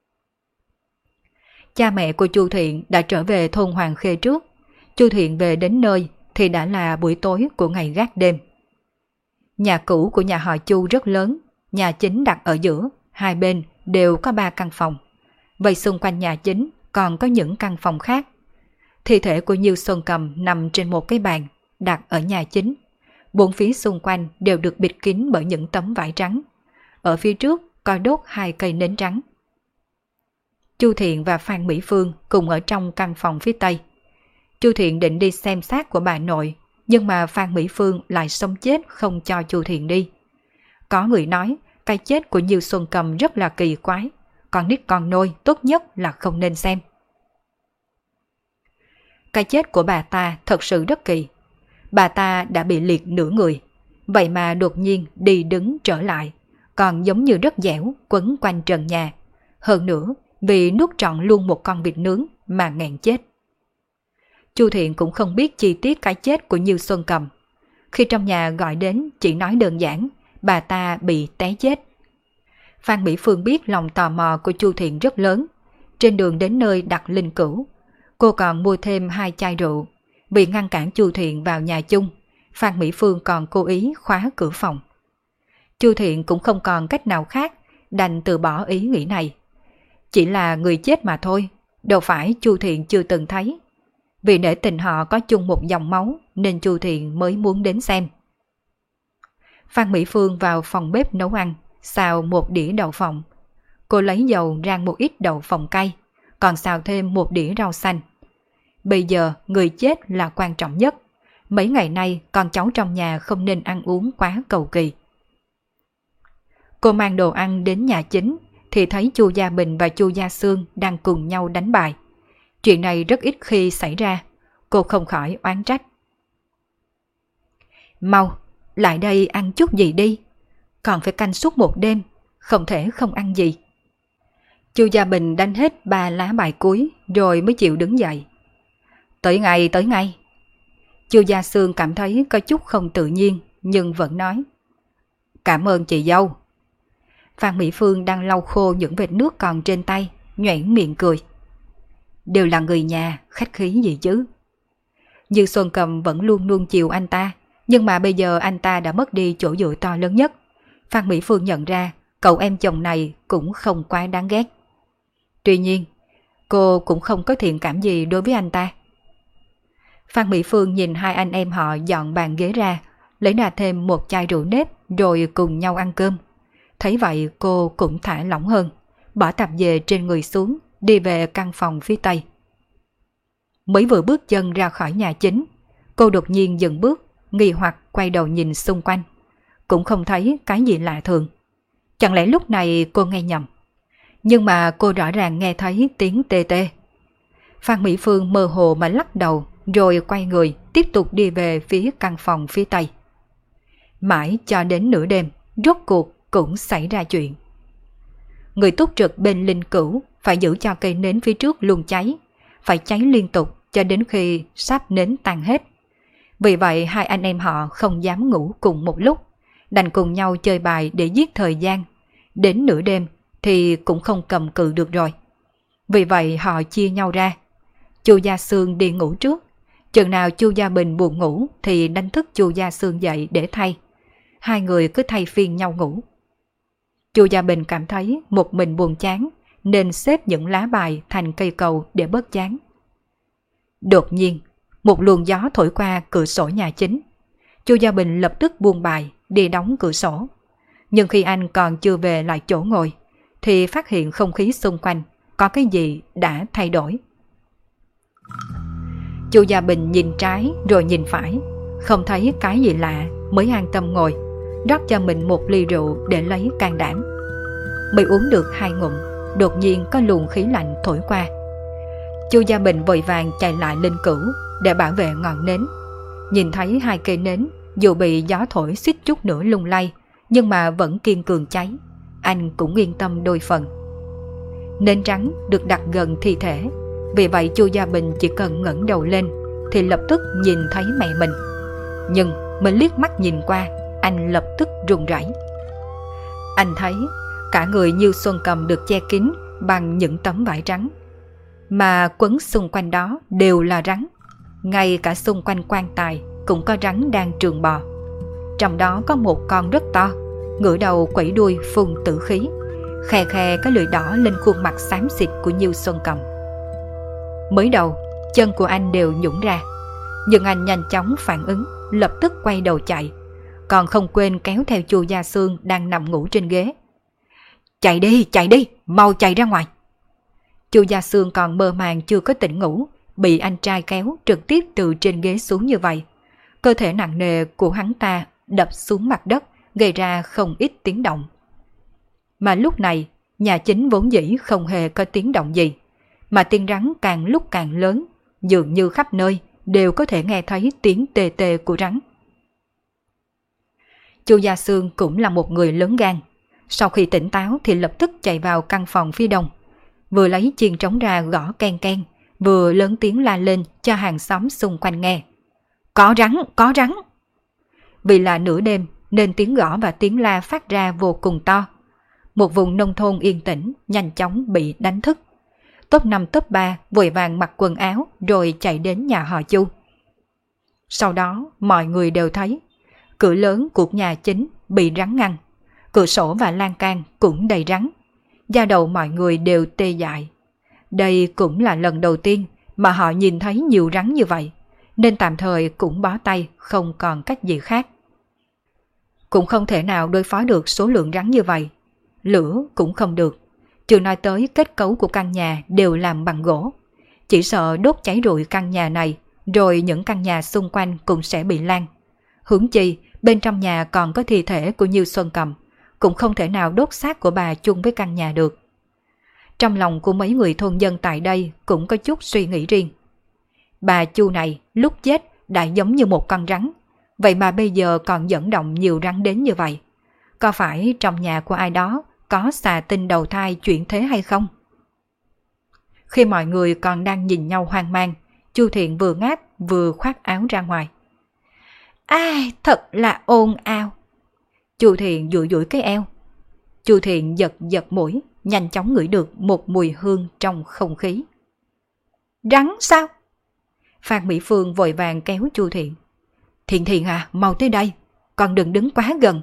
Cha mẹ của Chu Thiện đã trở về thôn Hoàng Khê trước. Chu Thiện về đến nơi thì đã là buổi tối của ngày gác đêm. Nhà cũ của nhà họ Chu rất lớn, nhà chính đặt ở giữa, hai bên đều có 3 căn phòng. Vậy xung quanh nhà chính còn có những căn phòng khác. Thi thể của Nhiêu Xuân Cầm nằm trên một cái bàn, đặt ở nhà chính. 4 phía xung quanh đều được bịt kín bởi những tấm vải trắng. Ở phía trước có đốt 2 cây nến trắng. Chu Thiện và Phan Mỹ Phương cùng ở trong căn phòng phía tây. Chu Thiện định đi xem xác của bà nội, nhưng mà Phan Mỹ Phương lại sống chết không cho Chu Thiện đi. Có người nói cái chết của Nhiêu Xuân Cầm rất là kỳ quái, con nít con nôi tốt nhất là không nên xem. Cái chết của bà ta thật sự rất kỳ. Bà ta đã bị liệt nửa người, vậy mà đột nhiên đi đứng trở lại, còn giống như rất dẻo quấn quanh trần nhà. Hơn nữa, vì nuốt trọn luôn một con vịt nướng mà nghẹn chết. Chu Thiện cũng không biết chi tiết cái chết của Nhiêu Xuân Cầm. Khi trong nhà gọi đến chỉ nói đơn giản, bà ta bị té chết. Phan Mỹ Phương biết lòng tò mò của Chu Thiện rất lớn. Trên đường đến nơi đặt linh cữu, cô còn mua thêm 2 chai rượu. Vì ngăn cản Chu Thiện vào nhà chung, Phan Mỹ Phương còn cố ý khóa cửa phòng. Chu Thiện cũng không còn cách nào khác, đành từ bỏ ý nghĩ này. Chỉ là người chết mà thôi, đâu phải Chu Thiện chưa từng thấy. Vì nể tình họ có chung một dòng máu nên Chu Thiện mới muốn đến xem. Phan Mỹ Phương vào phòng bếp nấu ăn, xào một đĩa đậu phộng. Cô lấy dầu rang một ít đậu phộng cay, còn xào thêm một đĩa rau xanh. Bây giờ người chết là quan trọng nhất. Mấy ngày nay con cháu trong nhà không nên ăn uống quá cầu kỳ. Cô mang đồ ăn đến nhà chính thì thấy Chu Gia Bình và Chu Gia Xương đang cùng nhau đánh bài. Chuyện này rất ít khi xảy ra. Cô không khỏi oán trách. Mau, lại đây ăn chút gì đi. Còn phải canh suốt một đêm, không thể không ăn gì. Chu Gia Bình đánh hết 3 lá bài cuối rồi mới chịu đứng dậy. Tới ngay, tới ngay. Chu Gia Xương cảm thấy có chút không tự nhiên nhưng vẫn nói. Cảm ơn chị dâu. Phan Mỹ Phương đang lau khô những vệt nước còn trên tay, nhoẻn miệng cười. Đều là người nhà, khách khí gì chứ. Như Xuân Cầm vẫn luôn nuông chiều anh ta, nhưng mà bây giờ anh ta đã mất đi chỗ dựa to lớn nhất. Phan Mỹ Phương nhận ra cậu em chồng này cũng không quá đáng ghét. Tuy nhiên, cô cũng không có thiện cảm gì đối với anh ta. Phan Mỹ Phương nhìn hai anh em họ dọn bàn ghế ra, lấy ra thêm một chai rượu nếp rồi cùng nhau ăn cơm. Thấy vậy cô cũng thả lỏng hơn, bỏ tạp dề trên người xuống, đi về căn phòng phía tây. Mới vừa bước chân ra khỏi nhà chính, cô đột nhiên dừng bước, nghi hoặc quay đầu nhìn xung quanh. Cũng không thấy cái gì lạ thường. Chẳng lẽ lúc này cô nghe nhầm? Nhưng mà cô rõ ràng nghe thấy tiếng tê tê. Phan Mỹ Phương mơ hồ mà lắc đầu, rồi quay người tiếp tục đi về phía căn phòng phía tây. Mãi cho đến nửa đêm, rốt cuộc cũng xảy ra chuyện. Người túc trực bên linh cữu phải giữ cho cây nến phía trước luôn cháy, phải cháy liên tục cho đến khi sáp nến tan hết. Vì vậy hai anh em họ không dám ngủ cùng một lúc, đành cùng nhau chơi bài để giết thời gian. Đến nửa đêm thì cũng không cầm cự được rồi. Vì vậy họ chia nhau ra. Chu Gia Sương đi ngủ trước, chừng nào Chu Gia Bình buồn ngủ thì đánh thức Chu Gia Sương dậy để thay. Hai người cứ thay phiên nhau ngủ. Chu Gia Bình cảm thấy một mình buồn chán nên xếp những lá bài thành cây cầu để bớt chán. Đột nhiên, một luồng gió thổi qua cửa sổ nhà chính. Chu Gia Bình lập tức buông bài đi đóng cửa sổ. Nhưng khi anh còn chưa về lại chỗ ngồi thì phát hiện không khí xung quanh có cái gì đã thay đổi. Chu Gia Bình nhìn trái rồi nhìn phải, không thấy cái gì lạ mới an tâm ngồi, rót cho mình một ly rượu để lấy can đảm. Mới uống được 2 ngụm, đột nhiên có luồng khí lạnh thổi qua. Chu Gia Bình vội vàng chạy lại linh cữu để bảo vệ ngọn nến. Nhìn thấy 2 cây nến dù bị gió thổi suýt chút nữa lung lay, nhưng mà vẫn kiên cường cháy, anh cũng yên tâm đôi phần. Nến trắng được đặt gần thi thể, vì vậy Chu Gia Bình chỉ cần ngẩng đầu lên thì lập tức nhìn thấy mẹ mình. Nhưng mình liếc mắt nhìn qua, anh lập tức run rẩy. Anh thấy cả người Nhiêu Xuân Cầm được che kín bằng những tấm vải trắng, mà quấn xung quanh đó đều là rắn. Ngay cả xung quanh quan tài cũng có rắn đang trường bò. Trong đó có một con rất to, ngửa đầu quẩy đuôi phun tử khí, khè khè cái lưỡi đỏ lên khuôn mặt xám xịt của Nhiêu Xuân Cầm. Mới đầu chân của anh đều nhũn ra, nhưng anh nhanh chóng phản ứng, lập tức quay đầu chạy, còn không quên kéo theo Chu Gia Sương đang nằm ngủ trên ghế. Chạy đi, mau chạy ra ngoài. Chu Gia Sương còn mơ màng chưa có tỉnh ngủ, bị anh trai kéo trực tiếp từ trên ghế xuống như vậy. Cơ thể nặng nề của hắn ta đập xuống mặt đất, gây ra không ít tiếng động. Mà lúc này, nhà chính vốn dĩ không hề có tiếng động gì, mà tiếng rắn càng lúc càng lớn, dường như khắp nơi đều có thể nghe thấy tiếng tê tê của rắn. Chu Gia Sương cũng là một người lớn gan. Sau khi tỉnh táo thì lập tức chạy vào căn phòng phía đông, vừa lấy chiên trống ra gõ ken ken, vừa lớn tiếng la lên cho hàng xóm xung quanh nghe. Có rắn, có rắn! Vì là nửa đêm nên tiếng gõ và tiếng la phát ra vô cùng to. Một vùng nông thôn yên tĩnh nhanh chóng bị đánh thức. Top 5 top 3 vội vàng mặc quần áo rồi chạy đến nhà họ Chu. Sau đó mọi người đều thấy cửa lớn của nhà chính bị rắn ngăn, cửa sổ và lan can cũng đầy rắn. Da đầu mọi người đều tê dại. Đây cũng là lần đầu tiên mà họ nhìn thấy nhiều rắn như vậy, nên tạm thời cũng bó tay, không còn cách gì khác. Cũng không thể nào đối phó được số lượng rắn như vậy. Lửa cũng không được, chưa nói tới kết cấu của căn nhà đều làm bằng gỗ. Chỉ sợ đốt cháy rụi căn nhà này, rồi những căn nhà xung quanh cũng sẽ bị lan. Huống chi bên trong nhà còn có thi thể của Nhiêu Xuân Cầm, cũng không thể nào đốt xác của bà chung với căn nhà được. Trong lòng của mấy người thôn dân tại đây cũng có chút suy nghĩ riêng. Bà Chu này lúc chết đã giống như một con rắn, vậy mà bây giờ còn dẫn động nhiều rắn đến như vậy. Có phải trong nhà của ai đó có xà tinh đầu thai chuyển thế hay không? Khi mọi người còn đang nhìn nhau hoang mang, Chu Thiện vừa ngáp vừa khoác áo ra ngoài. Ai, thật là ồn ào. Chu Thiện dụi dụi cái eo. Chu Thiện giật giật mũi, nhanh chóng ngửi được một mùi hương trong không khí. Rắn sao? Phan Mỹ Phương vội vàng kéo Chu Thiện. Thiện à, mau tới đây, con đừng đứng quá gần.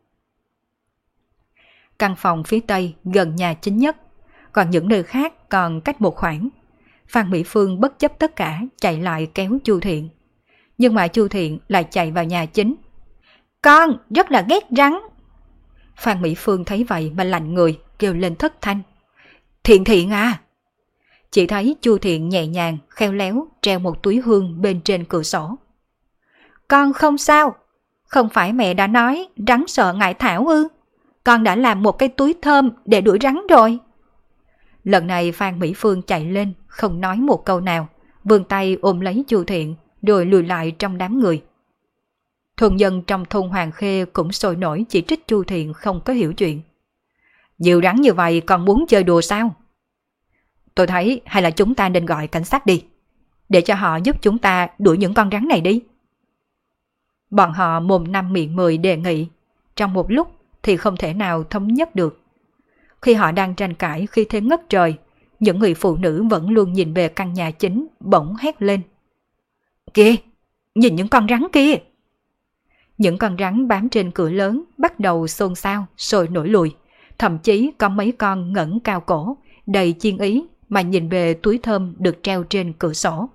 Căn phòng phía tây gần nhà chính nhất, còn những nơi khác còn cách một khoảng. Phan Mỹ Phương bất chấp tất cả chạy lại kéo Chu Thiện. Nhưng mà Chu Thiện lại chạy vào nhà chính. Con rất là ghét rắn. Phan Mỹ Phương thấy vậy mà lạnh người, kêu lên thất thanh. Thiện Thiện à! Chỉ thấy Chu Thiện nhẹ nhàng, khéo léo treo một túi hương bên trên cửa sổ. Con không sao, không phải mẹ đã nói rắn sợ ngải thảo ư? Con đã làm một cái túi thơm để đuổi rắn rồi. Lần này Phan Mỹ Phương chạy lên, không nói một câu nào, vươn tay ôm lấy Chu Thiện, rồi lùi lại trong đám người. Thuần dân trong thôn Hoàng Khê cũng sôi nổi chỉ trích Chu Thiện không có hiểu chuyện. Nhiều rắn như vậy còn muốn chơi đùa sao? Tôi thấy hay là chúng ta nên gọi cảnh sát đi, để cho họ giúp chúng ta đuổi những con rắn này đi. Bọn họ mồm năm miệng mười đề nghị, trong một lúc thì không thể nào thống nhất được. Khi họ đang tranh cãi khi thế ngất trời, những người phụ nữ vẫn luôn nhìn về căn nhà chính bỗng hét lên. Kìa, nhìn những con rắn kia! Những con rắn bám trên cửa lớn bắt đầu xôn xao, sôi nổi lùi. Thậm chí có mấy con ngẩng cao cổ, đầy chiên ý mà nhìn về túi thơm được treo trên cửa sổ.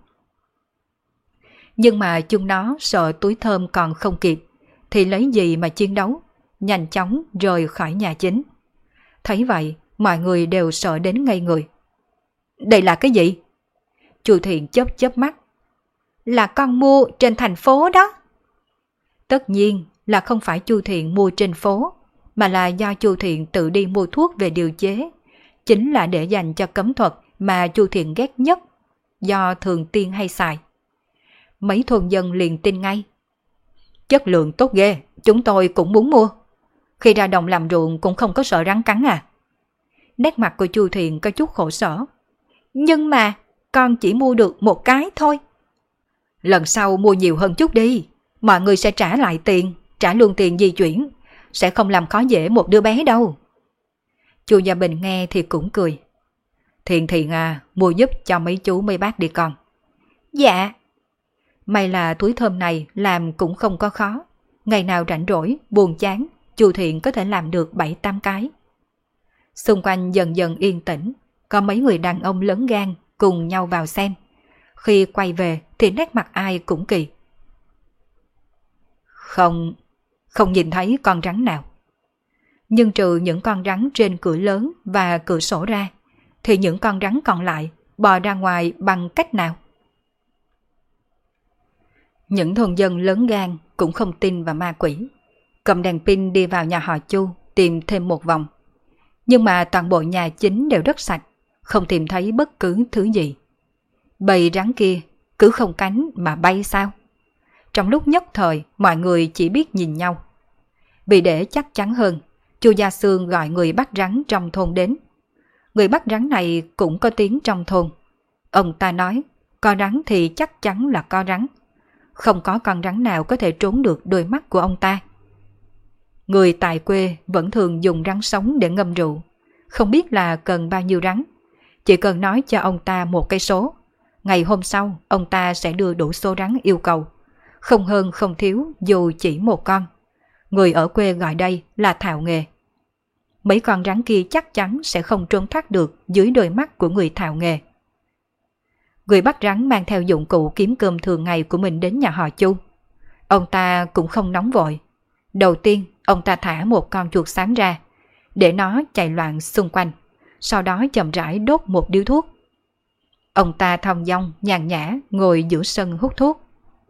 Nhưng mà chúng nó sợ túi thơm còn không kịp, thì lấy gì mà chiến đấu, nhanh chóng rời khỏi nhà chính. Thấy vậy, mọi người đều sợ đến ngây người. Đây là cái gì? Chu Thiện chớp chớp mắt. Là con mua trên thành phố đó. Tất nhiên là không phải Chu Thiện mua trên phố, mà là do Chu Thiện tự đi mua thuốc về điều chế. Chính là để dành cho cấm thuật mà Chu Thiện ghét nhất, do thường tiên hay xài. Mấy thôn dân liền tin ngay. Chất lượng tốt ghê, chúng tôi cũng muốn mua. Khi ra đồng làm ruộng cũng không có sợ rắn cắn à? Nét mặt của Chu Thiện có chút khổ sở. Nhưng mà con chỉ mua được một cái thôi. Lần sau mua nhiều hơn chút đi, mọi người sẽ trả lại tiền, trả luôn tiền di chuyển, sẽ không làm khó dễ một đứa bé đâu. Chu Gia Bình nghe thì cũng cười. Thiện Thiện à, mua giúp cho mấy chú mấy bác đi con. Dạ. May là túi thơm này làm cũng không có khó. Ngày nào rảnh rỗi, buồn chán, Chu Thiện có thể làm được 7-8 cái. Xung quanh dần dần yên tĩnh, có mấy người đàn ông lớn gan cùng nhau vào xem. Khi quay về thì nét mặt ai cũng kỳ. Không nhìn thấy con rắn nào. Nhưng trừ những con rắn trên cửa lớn và cửa sổ ra, thì những con rắn còn lại bò ra ngoài bằng cách nào? Những thôn dân lớn gan cũng không tin vào ma quỷ. Cầm đèn pin đi vào nhà họ Chu tìm thêm một vòng. Nhưng mà toàn bộ nhà chính đều rất sạch, không tìm thấy bất cứ thứ gì. Bầy rắn kia cứ không cánh mà bay sao? Trong lúc nhất thời mọi người chỉ biết nhìn nhau. Vì để chắc chắn hơn, Chu Gia Xương gọi người bắt rắn trong thôn đến. Người bắt rắn này cũng có tiếng trong thôn. Ông ta nói, có rắn thì chắc chắn là có rắn. Không có con rắn nào có thể trốn được đôi mắt của ông ta. Người tại quê vẫn thường dùng rắn sống để ngâm rượu. Không biết là cần bao nhiêu rắn. Chỉ cần nói cho ông ta một cái số. Ngày hôm sau, ông ta sẽ đưa đủ số rắn yêu cầu. Không hơn không thiếu dù chỉ một con. Người ở quê gọi đây là thạo nghề. Mấy con rắn kia chắc chắn sẽ không trốn thoát được dưới đôi mắt của người thạo nghề. Người bắt rắn mang theo dụng cụ kiếm cơm thường ngày của mình đến nhà họ Chu. Ông ta cũng không nóng vội. Đầu tiên, ông ta thả một con chuột xám ra, để nó chạy loạn xung quanh, sau đó chậm rãi đốt một điếu thuốc. Ông ta thong dong, nhàn nhã, ngồi giữa sân hút thuốc.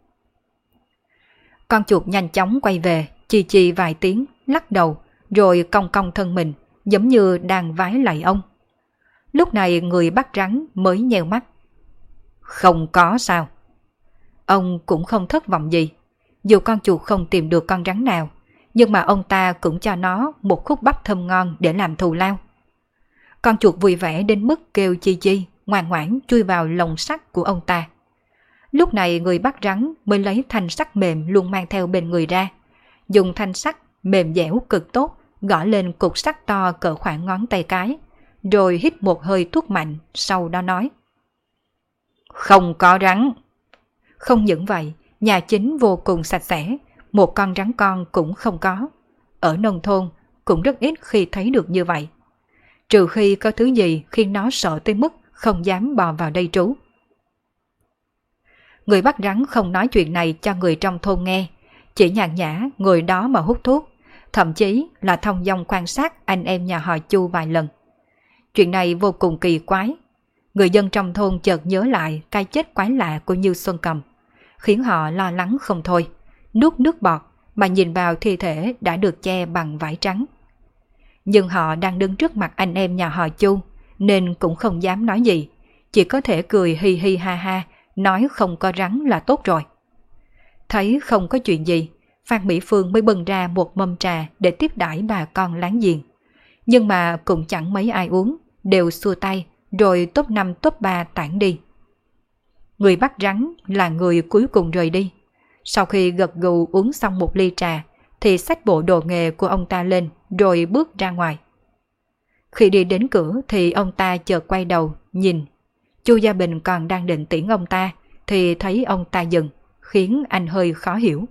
Con chuột nhanh chóng quay về, chi chi vài tiếng, lắc đầu, rồi cong cong thân mình, giống như đang vái lạy ông. Lúc này người bắt rắn mới nheo mắt. Không có sao. Ông cũng không thất vọng gì. Dù con chuột không tìm được con rắn nào, nhưng mà ông ta cũng cho nó một khúc bắp thơm ngon để làm thù lao. Con chuột vui vẻ đến mức kêu chi chi, ngoan ngoãn chui vào lồng sắt của ông ta. Lúc này người bắt rắn mới lấy thanh sắt mềm luôn mang theo bên người ra. Dùng thanh sắt mềm dẻo cực tốt gõ lên cục sắt to cỡ khoảng ngón tay cái, rồi hít một hơi thuốc mạnh, sau đó nói. Không có rắn. Không những vậy, nhà chính vô cùng sạch sẽ, một con rắn con cũng không có. Ở nông thôn cũng rất ít khi thấy được như vậy. Trừ khi có thứ gì khiến nó sợ tới mức không dám bò vào đây trú. Người bắt rắn không nói chuyện này cho người trong thôn nghe, chỉ nhàn nhã ngồi đó mà hút thuốc, thậm chí là thông dong quan sát anh em nhà họ Chu vài lần. Chuyện này vô cùng kỳ quái. Người dân trong thôn chợt nhớ lại cái chết quái lạ của Như Xuân Cầm, khiến họ lo lắng không thôi, nuốt nước bọt mà nhìn vào thi thể đã được che bằng vải trắng. Nhưng họ đang đứng trước mặt anh em nhà họ Chu nên cũng không dám nói gì, chỉ có thể cười hi hi ha ha, nói không có rắn là tốt rồi. Thấy không có chuyện gì, Phan Mỹ Phương mới bưng ra một mâm trà để tiếp đãi bà con láng giềng. Nhưng mà cũng chẳng mấy ai uống, đều xua tay rồi top 5 top 3 tản đi. Người bắt rắn là người cuối cùng rời đi. Sau khi gật gù uống xong một ly trà thì xách bộ đồ nghề của ông ta lên rồi bước ra ngoài. Khi đi đến cửa thì ông ta chợt quay đầu nhìn. Chu Gia Bình còn đang định tiễn ông ta thì thấy ông ta dừng, khiến anh hơi khó hiểu.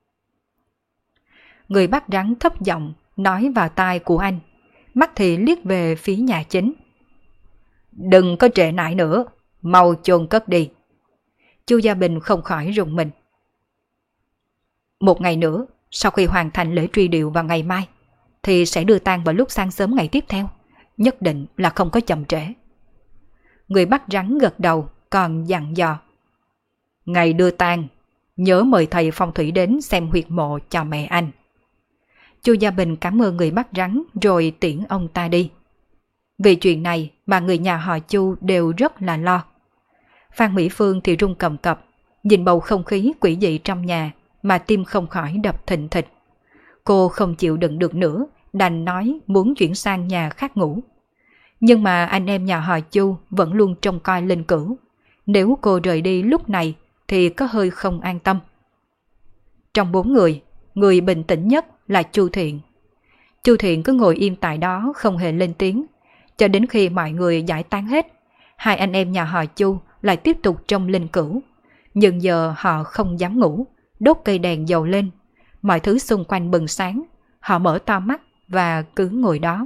Người bắt rắn thấp giọng nói vào tai của anh, mắt thì liếc về phía nhà chính. Đừng có trễ nải nữa, mau chôn cất đi. Chu Gia Bình không khỏi rùng mình. Một ngày nữa, sau khi hoàn thành lễ truy điệu vào ngày mai, thì sẽ đưa tang vào lúc sáng sớm ngày tiếp theo. Nhất định là không có chậm trễ. Người bắt rắn gật đầu còn dặn dò. Ngày đưa tang, nhớ mời thầy phong thủy đến xem huyệt mộ cho mẹ anh. Chu Gia Bình cảm ơn người bắt rắn rồi tiễn ông ta đi. Vì chuyện này mà người nhà họ Chu đều rất là lo. Phan Mỹ Phương thì run cầm cập, nhìn bầu không khí quỷ dị trong nhà mà tim không khỏi đập thình thịch. Cô không chịu đựng được nữa, đành nói muốn chuyển sang nhà khác ngủ. Nhưng mà anh em nhà họ Chu vẫn luôn trông coi linh cữu. Nếu cô rời đi lúc này thì có hơi không an tâm. Trong 4 người, người bình tĩnh nhất là Chu Thiện. Chu Thiện cứ ngồi im tại đó không hề lên tiếng, cho đến khi mọi người giải tán hết. Hai anh em nhà họ Chu lại tiếp tục trong linh cữu. Nhưng giờ họ không dám ngủ, đốt cây đèn dầu lên. Mọi thứ xung quanh bừng sáng, họ mở to mắt và cứ ngồi đó.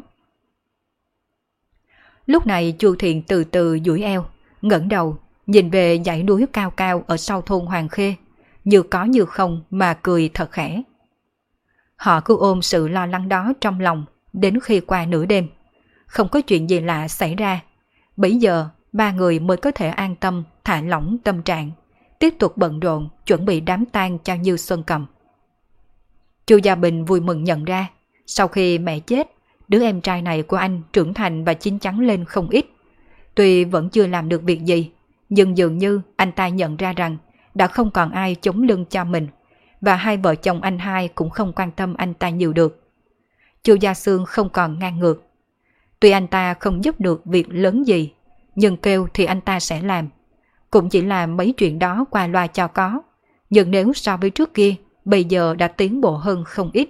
Lúc này Chu Thiện từ từ duỗi eo, ngẩng đầu, nhìn về dãy núi cao cao ở sau thôn Hoàng Khê, như có như không mà cười thật khẽ. Họ cứ ôm sự lo lắng đó trong lòng đến khi qua nửa đêm. Không có chuyện gì lạ xảy ra. Bấy giờ 3 người mới có thể an tâm thả lỏng tâm trạng, tiếp tục bận rộn chuẩn bị đám tang cho Như Xuân Cầm. Chu Gia Bình vui mừng nhận ra, sau khi mẹ chết, đứa em trai này của anh trưởng thành và chín chắn lên không ít. Tuy vẫn chưa làm được việc gì, nhưng dường như anh ta nhận ra rằng đã không còn ai chống lưng cho mình, và hai vợ chồng anh hai cũng không quan tâm anh ta nhiều được. Chu Gia Xương không còn ngang ngược. Tuy anh ta không giúp được việc lớn gì, nhưng kêu thì anh ta sẽ làm. Cũng chỉ làm mấy chuyện đó qua loa cho có, nhưng nếu so với trước kia, bây giờ đã tiến bộ hơn không ít.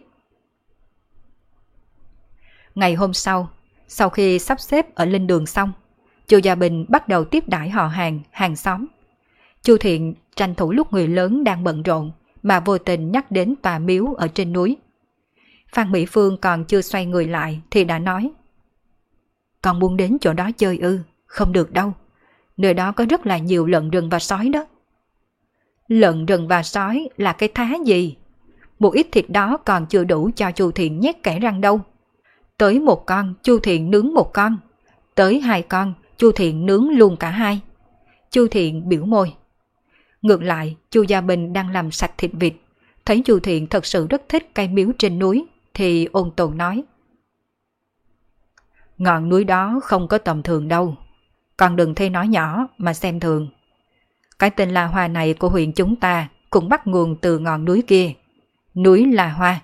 Ngày hôm sau khi sắp xếp ở linh đường xong, Chu Gia Bình bắt đầu tiếp đãi họ hàng xóm. Chu Thiện tranh thủ lúc người lớn đang bận rộn mà vô tình nhắc đến tòa miếu ở trên núi. Phan Mỹ Phương còn chưa xoay người lại thì đã nói: Con muốn đến chỗ đó chơi ư? Không được đâu. Nơi đó có rất là nhiều lợn rừng và sói đó. Lợn rừng và sói là cái thá gì? Một ít thịt đó còn chưa đủ cho Chu Thiện nhét kẽ răng đâu. Tới 1 con, Chu Thiện nướng 1 con. Tới 2 con, Chu Thiện nướng luôn cả 2. Chu Thiện biểu môi. Ngược lại, Chu Gia Bình đang làm sạch thịt vịt, thấy Chu Thiện thật sự rất thích cây miếu trên núi, thì ôn tồn nói: Ngọn núi đó không có tầm thường đâu. Con đừng thấy nó nhỏ mà xem thường. Cái tên La Hoa này của huyện chúng ta cũng bắt nguồn từ ngọn núi kia, núi La Hoa.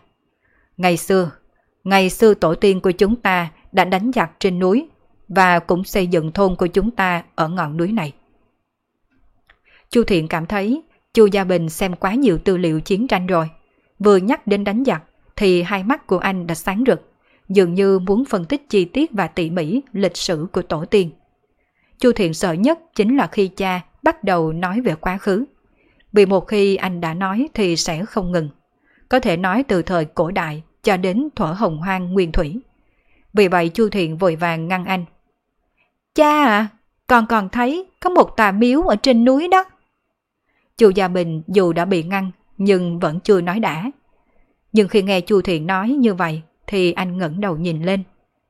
Ngày xưa tổ tiên của chúng ta đã đánh giặc trên núi và cũng xây dựng thôn của chúng ta ở ngọn núi này. Chu Thiện cảm thấy Chu Gia Bình xem quá nhiều tư liệu chiến tranh rồi. Vừa nhắc đến đánh giặc thì hai mắt của anh đã sáng rực, dường như muốn phân tích chi tiết và tỉ mỉ lịch sử của tổ tiên. Chu Thiện sợ nhất chính là khi cha bắt đầu nói về quá khứ. Vì một khi anh đã nói thì sẽ không ngừng. Có thể nói từ thời cổ đại cho đến thuở hồng hoang nguyên thủy. Vì vậy Chu Thiện vội vàng ngăn anh. Cha à, con còn thấy có một tòa miếu ở trên núi đó. Chu Gia Bình dù đã bị ngăn nhưng vẫn chưa nói đã. Nhưng khi nghe Chu Thiện nói như vậy thì anh ngẩng đầu nhìn lên.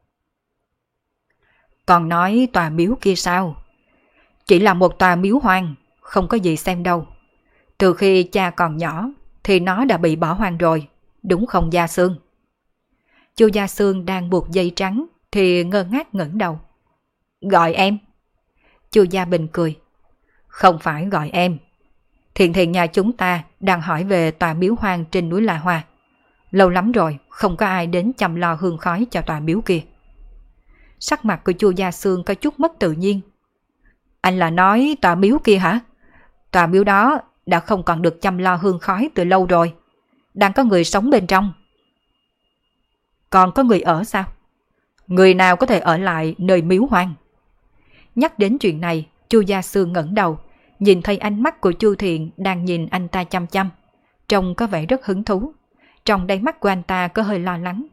Còn nói tòa miếu kia sao? Chỉ là một tòa miếu hoang, không có gì xem đâu. Từ khi cha còn nhỏ thì nó đã bị bỏ hoang rồi, đúng không Gia Sương? Chu Gia Sương đang buộc dây trắng thì ngơ ngác ngẩng đầu. Gọi em. Chu Gia Bình cười. Không phải gọi em. Thiện thiện nhà chúng ta đang hỏi về tòa miếu hoang trên núi La Hoa. Lâu lắm rồi không có ai đến chăm lo hương khói cho tòa miếu kia. Sắc mặt của Chu Gia Sương có chút mất tự nhiên. Anh là nói tòa miếu kia hả? Tòa miếu đó đã không còn được chăm lo hương khói từ lâu rồi. Đang có người sống bên trong. Còn có người ở sao? Người nào có thể ở lại nơi miếu hoang? Nhắc đến chuyện này, Chu Gia Sương ngẩng đầu, nhìn thấy ánh mắt của Chu Thiện đang nhìn anh ta chăm chăm. Trông có vẻ rất hứng thú. Trong đáy mắt của anh ta có hơi lo lắng.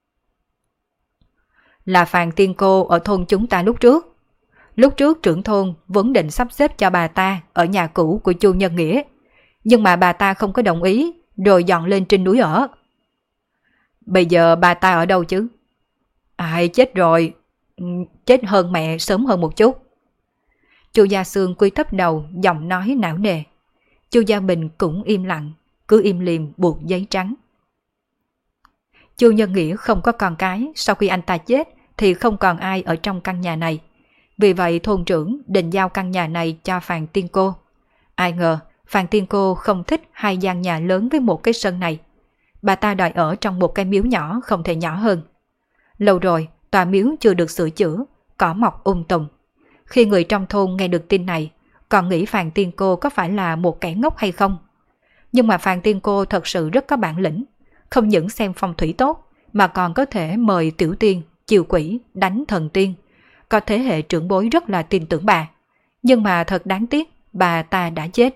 Là Phàn Tiên Cô ở thôn chúng ta lúc trước. Lúc trước trưởng thôn vốn định sắp xếp cho bà ta ở nhà cũ của Chu Nhân Nghĩa. Nhưng mà bà ta không có đồng ý, rồi dọn lên trên núi ở. Bây giờ bà ta ở đâu chứ? Ai chết rồi. Chết hơn mẹ sớm hơn một chút. Chu Gia Sương cúi thấp đầu, giọng nói não nề. Chu Gia Bình cũng im lặng, cứ im lìm buộc giấy trắng. Chu Nhân Nghĩa không có con cái, sau khi anh ta chết thì không còn ai ở trong căn nhà này. Vì vậy thôn trưởng định giao căn nhà này cho Phàn Tiên Cô. Ai ngờ Phàn Tiên Cô không thích hai gian nhà lớn với một cái sân này. Bà ta đòi ở trong một cái miếu nhỏ không thể nhỏ hơn. Lâu rồi tòa miếu chưa được sửa chữa, cỏ mọc tùm. Khi người trong thôn nghe được tin này, còn nghĩ Phàn Tiên Cô có phải là một kẻ ngốc hay không. Nhưng mà Phàn Tiên Cô thật sự rất có bản lĩnh, không những xem phong thủy tốt mà còn có thể mời tiểu tiên, chiêu quỷ, đánh thần tiên. Có thế hệ trưởng bối rất là tin tưởng bà. Nhưng mà thật đáng tiếc, bà ta đã chết.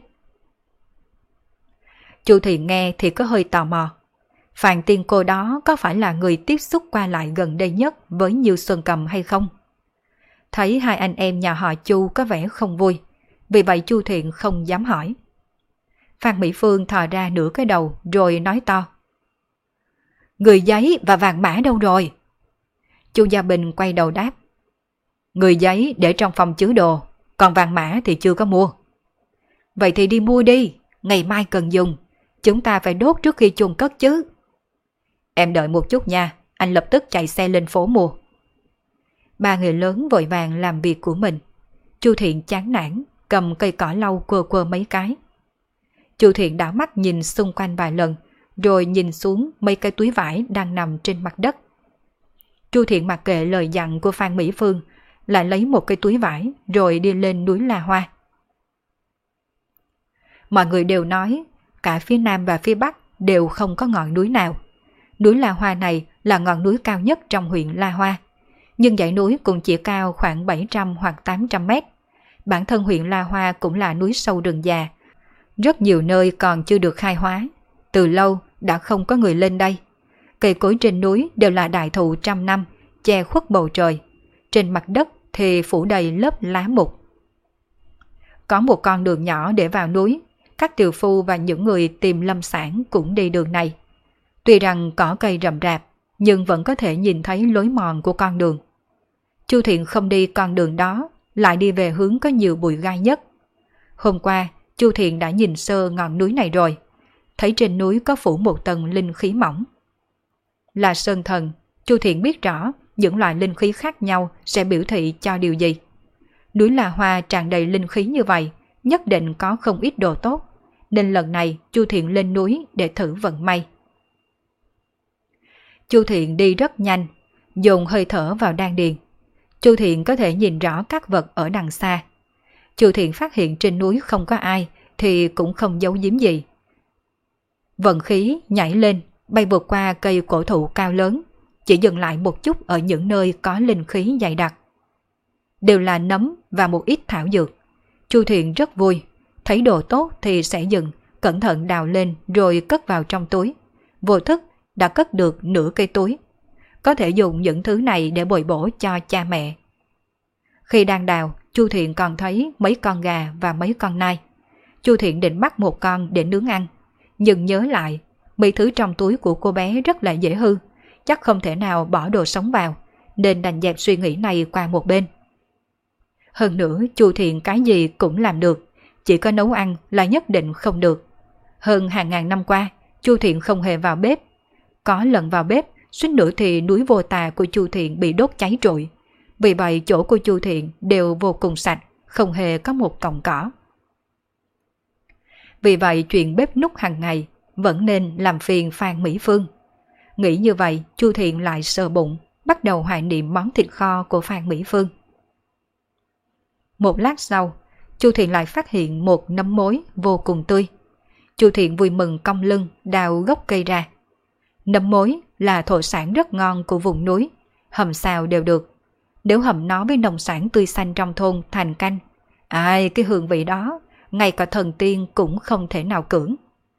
Chu Thiện nghe thì có hơi tò mò. Phàn Tiên Cô đó có phải là người tiếp xúc qua lại gần đây nhất với Nhiêu Xuân Cầm hay không? Thấy hai anh em nhà họ Chu có vẻ không vui, vì vậy Chu Thiện không dám hỏi. Phan Mỹ Phương thò ra nửa cái đầu rồi nói to. Người giấy và vàng mã đâu rồi? Chu Gia Bình quay đầu đáp. Người giấy để trong phòng chứa đồ, còn vàng mã thì chưa có mua. Vậy thì đi mua đi, ngày mai cần dùng, chúng ta phải đốt trước khi chôn cất chứ. Em đợi một chút nha, anh lập tức chạy xe lên phố mua. Ba người lớn vội vàng làm việc của mình. Chu Thiện chán nản, cầm cây cỏ lau quơ quơ mấy cái. Chu Thiện đảo mắt nhìn xung quanh vài lần, rồi nhìn xuống mấy cái túi vải đang nằm trên mặt đất. Chu Thiện mặc kệ lời dặn của Phan Mỹ Phương, lại lấy một cái túi vải rồi đi lên núi La Hoa. Mọi người đều nói, cả phía Nam và phía Bắc đều không có ngọn núi nào. Núi La Hoa này là ngọn núi cao nhất trong huyện La Hoa, nhưng dãy núi cũng chỉ cao khoảng 700 hoặc 800 mét. Bản thân huyện La Hoa cũng là núi sâu rừng già, rất nhiều nơi còn chưa được khai hóa. Từ lâu đã không có người lên đây. Cây cối trên núi đều là đại thụ trăm năm, che khuất bầu trời. Trên mặt đất thì phủ đầy lớp lá mục. Có một con đường nhỏ để vào núi, các tiều phu và những người tìm lâm sản cũng đi đường này. Tuy rằng cỏ cây rậm rạp, nhưng vẫn có thể nhìn thấy lối mòn của con đường. Chu Thiện không đi con đường đó, lại đi về hướng có nhiều bụi gai nhất. Hôm qua, Chu Thiện đã nhìn sơ ngọn núi này rồi, thấy trên núi có phủ một tầng linh khí mỏng. Là sơn thần, Chu Thiện biết rõ những loại linh khí khác nhau sẽ biểu thị cho điều gì. Núi La Hoa tràn đầy linh khí như vậy, nhất định có không ít đồ tốt, nên lần này Chu Thiện lên núi để thử vận may. Chu Thiện đi rất nhanh, dồn hơi thở vào đan điền. Chu Thiện có thể nhìn rõ các vật ở đằng xa. Chu Thiện phát hiện trên núi không có ai thì cũng không giấu giếm gì. Vận khí nhảy lên, bay vượt qua cây cổ thụ cao lớn, chỉ dừng lại một chút ở những nơi có linh khí dày đặc. Đều là nấm và một ít thảo dược. Chu Thiện rất vui, thấy đồ tốt thì sẽ dừng, cẩn thận đào lên rồi cất vào trong túi. Vô thức đã cất được nửa cây túi. Có thể dùng những thứ này để bồi bổ cho cha mẹ. Khi đang đào, Chu Thiện còn thấy mấy con gà và mấy con nai. Chu Thiện định bắt một con để nướng ăn, nhưng nhớ lại, Mấy thứ trong túi của cô bé rất là dễ hư, chắc không thể nào bỏ đồ sống vào, nên đành dẹp suy nghĩ này qua một bên. Hơn nữa Chu Thiện cái gì cũng làm được, chỉ có nấu ăn là nhất định không được. Hơn hàng ngàn năm qua, Chu Thiện không hề vào bếp. Có lần vào bếp, suýt nữa thì núi vô tà của Chu Thiện bị đốt cháy trụi. Vì vậy chỗ của Chu Thiện đều vô cùng sạch, không hề có một cọng cỏ. Vì vậy chuyện bếp núc hàng ngày vẫn nên làm phiền Phan Mỹ Phương. Nghĩ như vậy, Chu Thiện lại sờ bụng, bắt đầu hoài niệm món thịt kho của Phan Mỹ Phương. Một lát sau, Chu Thiện lại phát hiện một nấm mối vô cùng tươi. Chu Thiện vui mừng cong lưng đào gốc cây ra. Nấm mối là thổ sản rất ngon của vùng núi, hầm xào đều được. Nếu hầm nó với nông sản tươi xanh trong thôn thành canh, ai cái hương vị đó, ngay cả thần tiên cũng không thể nào cưỡng.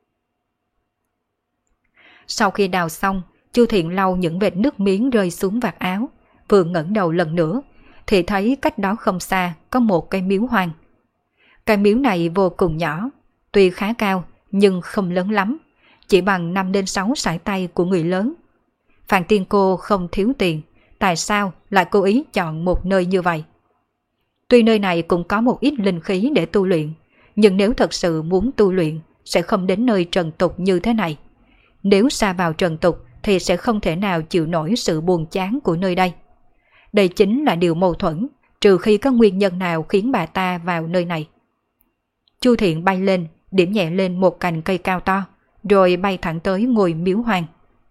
Sau khi đào xong, Chu Thiện lau những vệt nước miếng rơi xuống vạt áo, vừa ngẩng đầu lần nữa thì thấy cách đó không xa có một cây miếu hoang. Cây miếu này vô cùng nhỏ, tuy khá cao nhưng không lớn lắm, chỉ bằng 5 đến 6 sải tay của người lớn. Phan Tiên Cô không thiếu tiền, tại sao lại cố ý chọn một nơi như vậy? Tuy nơi này cũng có một ít linh khí để tu luyện, nhưng nếu thật sự muốn tu luyện sẽ không đến nơi trần tục như thế này. Nếu xa vào trần tục thì sẽ không thể nào chịu nổi sự buồn chán của nơi đây. Đây chính là điều mâu thuẫn, trừ khi có nguyên nhân nào khiến bà ta vào nơi này. Chu Thiện bay lên, điểm nhẹ lên một cành cây cao to, rồi bay thẳng tới ngôi miếu hoang.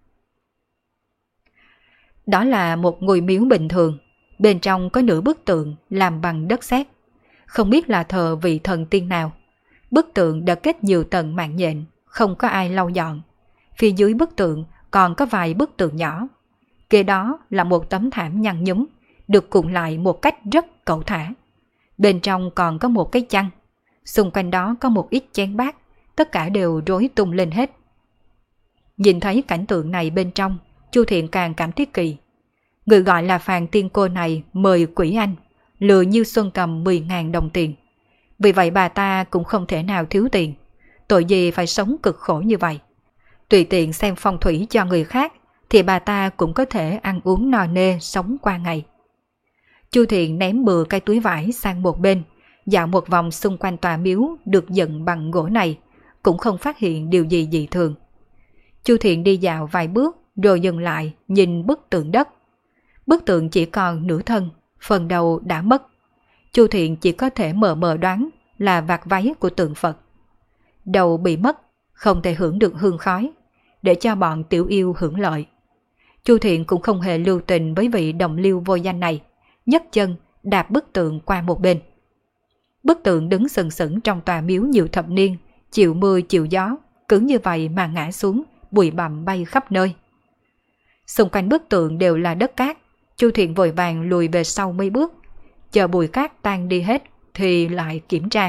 Đó là một ngôi miếu bình thường, bên trong có nửa bức tượng làm bằng đất sét, không biết là thờ vị thần tiên nào. Bức tượng đã kết nhiều tầng mạng nhện, không có ai lau dọn. Phía dưới bức tượng còn có vài bức tượng nhỏ. Kế đó là một tấm thảm nhăn nhúm, được cuộn lại một cách rất cẩu thả. Bên trong còn có một cái chăn. Xung quanh đó có một ít chén bát, tất cả đều rối tung lên hết. Nhìn thấy cảnh tượng này bên trong, Chu Thiện càng cảm thấy kỳ. Người gọi là Phan Tiên Cô này mời quỷ anh, lừa Như Xuân Cầm 10.000 đồng tiền. Vì vậy bà ta cũng không thể nào thiếu tiền. Tội gì phải sống cực khổ như vậy. Tùy tiện xem phong thủy cho người khác thì bà ta cũng có thể ăn uống no nê sống qua ngày. Chu Thiện ném bừa cái túi vải sang một bên, dạo một vòng xung quanh tòa miếu được dựng bằng gỗ này, cũng không phát hiện điều gì dị thường. Chu Thiện đi dạo vài bước rồi dừng lại nhìn bức tượng đất. Bức tượng chỉ còn nửa thân, phần đầu đã mất. Chu Thiện chỉ có thể mờ mờ đoán là vạt váy của tượng Phật. Đầu bị mất, không thể hưởng được hương khói, để cho bọn tiểu yêu hưởng lợi. Chu Thiện cũng không hề lưu tình với vị đồng liêu vô danh này, nhấc chân đạp bức tượng qua một bên. Bức tượng đứng sừng sững trong tòa miếu nhiều thập niên, chịu mưa chịu gió, cứ như vậy mà ngã xuống, bụi bặm bay khắp nơi. Xung quanh bức tượng đều là đất cát. Chu Thiện vội vàng lùi về sau mấy bước, chờ bụi cát tan đi hết thì lại kiểm tra.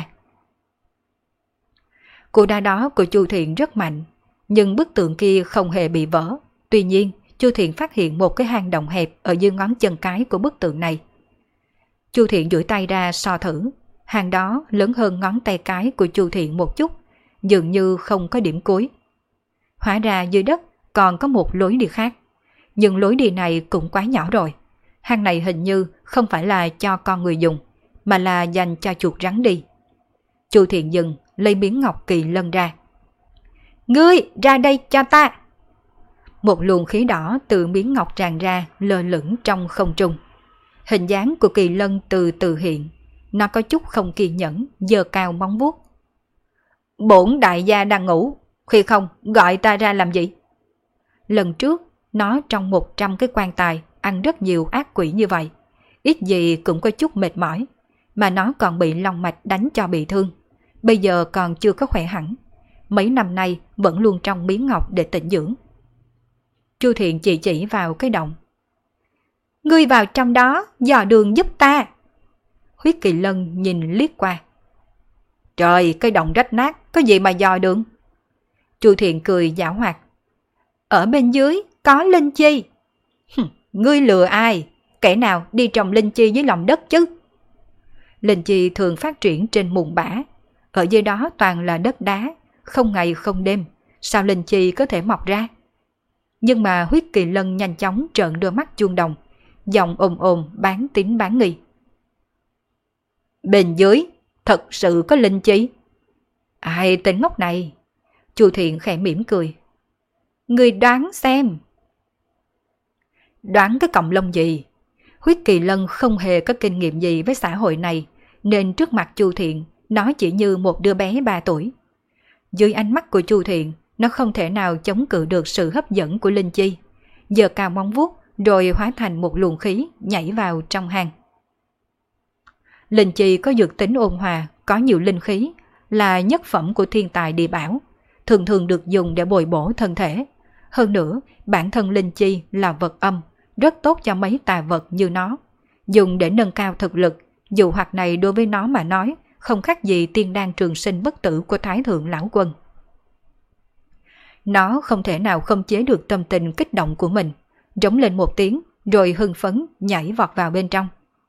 Cú đá đó của Chu Thiện rất mạnh, nhưng bức tượng kia không hề bị vỡ. Tuy nhiên, Chu Thiện phát hiện một cái hang động hẹp ở dưới ngón chân cái của bức tượng này. Chu Thiện duỗi tay ra so thử, hang đó lớn hơn ngón tay cái của Chu Thiện một chút, dường như không có điểm cuối. Hóa ra dưới đất còn có một lối đi khác, nhưng lối đi này cũng quá nhỏ rồi. Hang này hình như không phải là cho con người dùng, mà là dành cho chuột rắn đi. Chu Thiện dừng, lấy miếng ngọc kỳ lân ra. Ngươi ra đây cho ta! Một luồng khí đỏ từ miếng ngọc tràn ra, lơ lửng trong không trung. Hình dáng của kỳ lân từ từ hiện, nó có chút không kiên nhẫn, giơ cao móng vuốt. Bổn đại gia đang ngủ, khi không gọi ta ra làm gì? Lần trước, nó trong 100 cái quan tài ăn rất nhiều ác quỷ như vậy, ít gì cũng có chút mệt mỏi, mà nó còn bị long mạch đánh cho bị thương. Bây giờ còn chưa có khỏe hẳn, mấy năm nay vẫn luôn trong miếng ngọc để tĩnh dưỡng. Chu Thiện chỉ vào cái động. Ngươi vào trong đó dò đường giúp ta. Huyết Kỳ Lân nhìn liếc qua. Trời, cái động rách nát, có gì mà dò đường? Chu Thiện cười giảo hoạt. Ở bên dưới có linh chi. Ngươi lừa ai? Kẻ nào đi trồng linh chi dưới lòng đất chứ? Linh chi thường phát triển trên mùn bã. Ở dưới đó toàn là đất đá, không ngày không đêm, sao linh chi có thể mọc ra? Nhưng mà Huyết Kỳ Lân nhanh chóng trợn đôi mắt chuông đồng, giọng ồm ồm bán tín bán nghi. Bên dưới thật sự có linh chi? Ai tên ngốc này? Chu Thiện khẽ mỉm cười. Người đoán xem. Đoán cái cọng lông gì? Huyết Kỳ Lân không hề có kinh nghiệm gì với xã hội này, nên trước mặt Chu Thiện, nó chỉ như một đứa bé 3 tuổi. Dưới ánh mắt của Chu Thiện, nó không thể nào chống cự được sự hấp dẫn của linh chi. Giơ cao móng vuốt rồi hóa thành một luồng khí nhảy vào trong hang. Linh chi có dược tính ôn hòa, có nhiều linh khí, là nhất phẩm của thiên tài địa bảo, thường thường được dùng để bồi bổ thân thể. Hơn nữa, bản thân linh chi là vật âm, rất tốt cho mấy tà vật như nó. Dùng để nâng cao thực lực, dụ hoặc này đối với nó mà nói, không khác gì tiên đan trường sinh bất tử của Thái Thượng Lão Quân. Nó không thể nào không chế được tâm tình kích động của mình, rống lên một tiếng rồi hưng phấn nhảy vọt vào bên trong.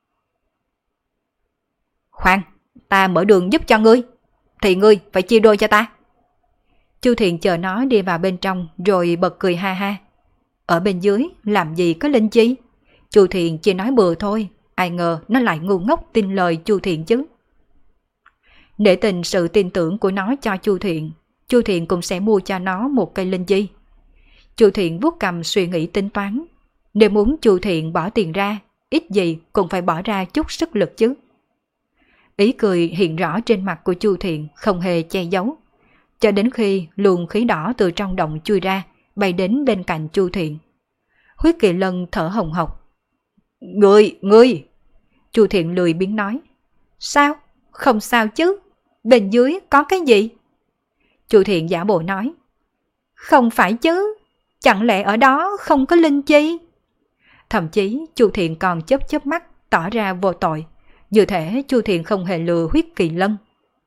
Khoan, ta mở đường giúp cho ngươi, thì ngươi phải chia đôi cho ta. Chu Thiện chờ nó đi vào bên trong rồi bật cười ha ha. Ở bên dưới làm gì có linh chi? Chu Thiện chỉ nói bừa thôi, ai ngờ nó lại ngu ngốc tin lời Chu Thiện chứ. Để tình sự tin tưởng của nó cho Chu Thiện cũng sẽ mua cho nó một cây linh chi. Chu Thiện vuốt cầm suy nghĩ tính toán. Nếu muốn Chu Thiện bỏ tiền ra, ít gì cũng phải bỏ ra chút sức lực chứ. Ý cười hiện rõ trên mặt của Chu Thiện không hề che giấu. Cho đến khi luồng khí đỏ từ trong động chui ra, bay đến bên cạnh Chu Thiện. Huyết Kỳ Lân thở hồng hộc. Ngươi! Chu Thiện lười biếng nói. Sao? Không sao chứ. Bên dưới có cái gì? Chu Thiện giả bộ nói. Không phải chứ. Chẳng lẽ ở đó không có linh chi? Thậm chí Chu Thiện còn chớp mắt tỏ ra vô tội. Như thể Chu Thiện không hề lừa Huyết Kỳ Lân.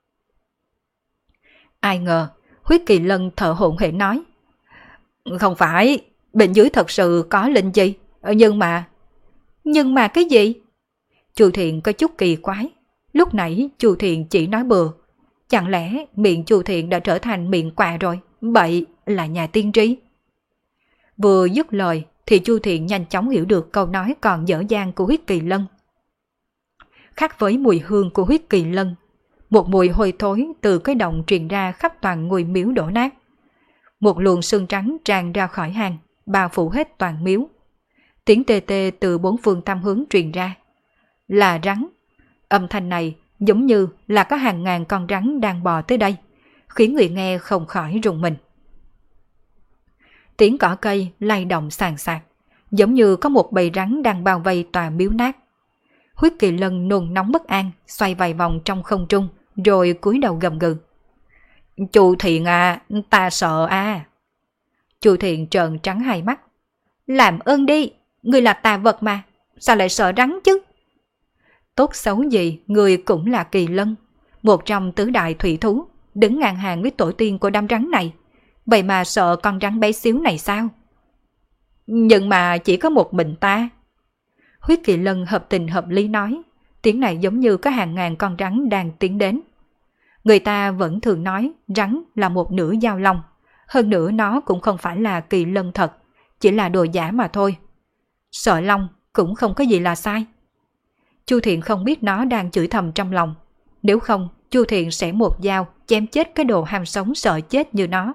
Ai ngờ Huyết Kỳ Lân thở hổn hển nói. Không phải, bên dưới thật sự có linh chi. Nhưng mà cái gì? Chu Thiện có chút kỳ quái. Lúc nãy Chu Thiện chỉ nói bừa. Chẳng lẽ miệng Chu Thiện đã trở thành miệng quạ rồi? Bậy là nhà tiên tri. Vừa dứt lời thì Chu Thiện nhanh chóng hiểu được câu nói còn dở dang của Huyết Kỳ Lân. Khác với mùi hương của Huyết Kỳ Lân, một mùi hôi thối từ cái động truyền ra khắp toàn ngôi miếu đổ nát. Một luồng sương trắng tràn ra khỏi hang, bao phủ hết toàn miếu. Tiếng tê tê từ bốn phương tám hướng truyền ra. Là rắn. Âm thanh này giống như là có hàng ngàn con rắn đang bò tới đây, khiến người nghe không khỏi rùng mình. Tiếng cỏ cây lay động sàn sạt, giống như có một bầy rắn đang bao vây tòa miếu nát. Huyết Kỳ Lân nôn nóng bất an, xoay vài vòng trong không trung, rồi cúi đầu gầm gừ. Chu Thiện à, ta sợ à. Chu Thiện trợn trắng hai mắt. Làm ơn đi, người là tà vật mà, sao lại sợ rắn chứ? Tốt xấu gì, người cũng là Kỳ Lân, một trong tứ đại thủy thú, đứng ngang hàng với tổ tiên của đám rắn này. Vậy mà sợ con rắn bé xíu này sao? Nhưng mà chỉ có một mình ta. Huyết Kỳ Lân hợp tình hợp lý nói, tiếng này giống như có hàng ngàn con rắn đang tiến đến. Người ta vẫn thường nói rắn là một nửa giao long, hơn nữa nó cũng không phải là Kỳ Lân thật, chỉ là đồ giả mà thôi. Sợ long cũng không có gì là sai. Chu Thiện không biết nó đang chửi thầm trong lòng, nếu không Chu Thiện sẽ một dao chém chết cái đồ ham sống sợ chết như nó.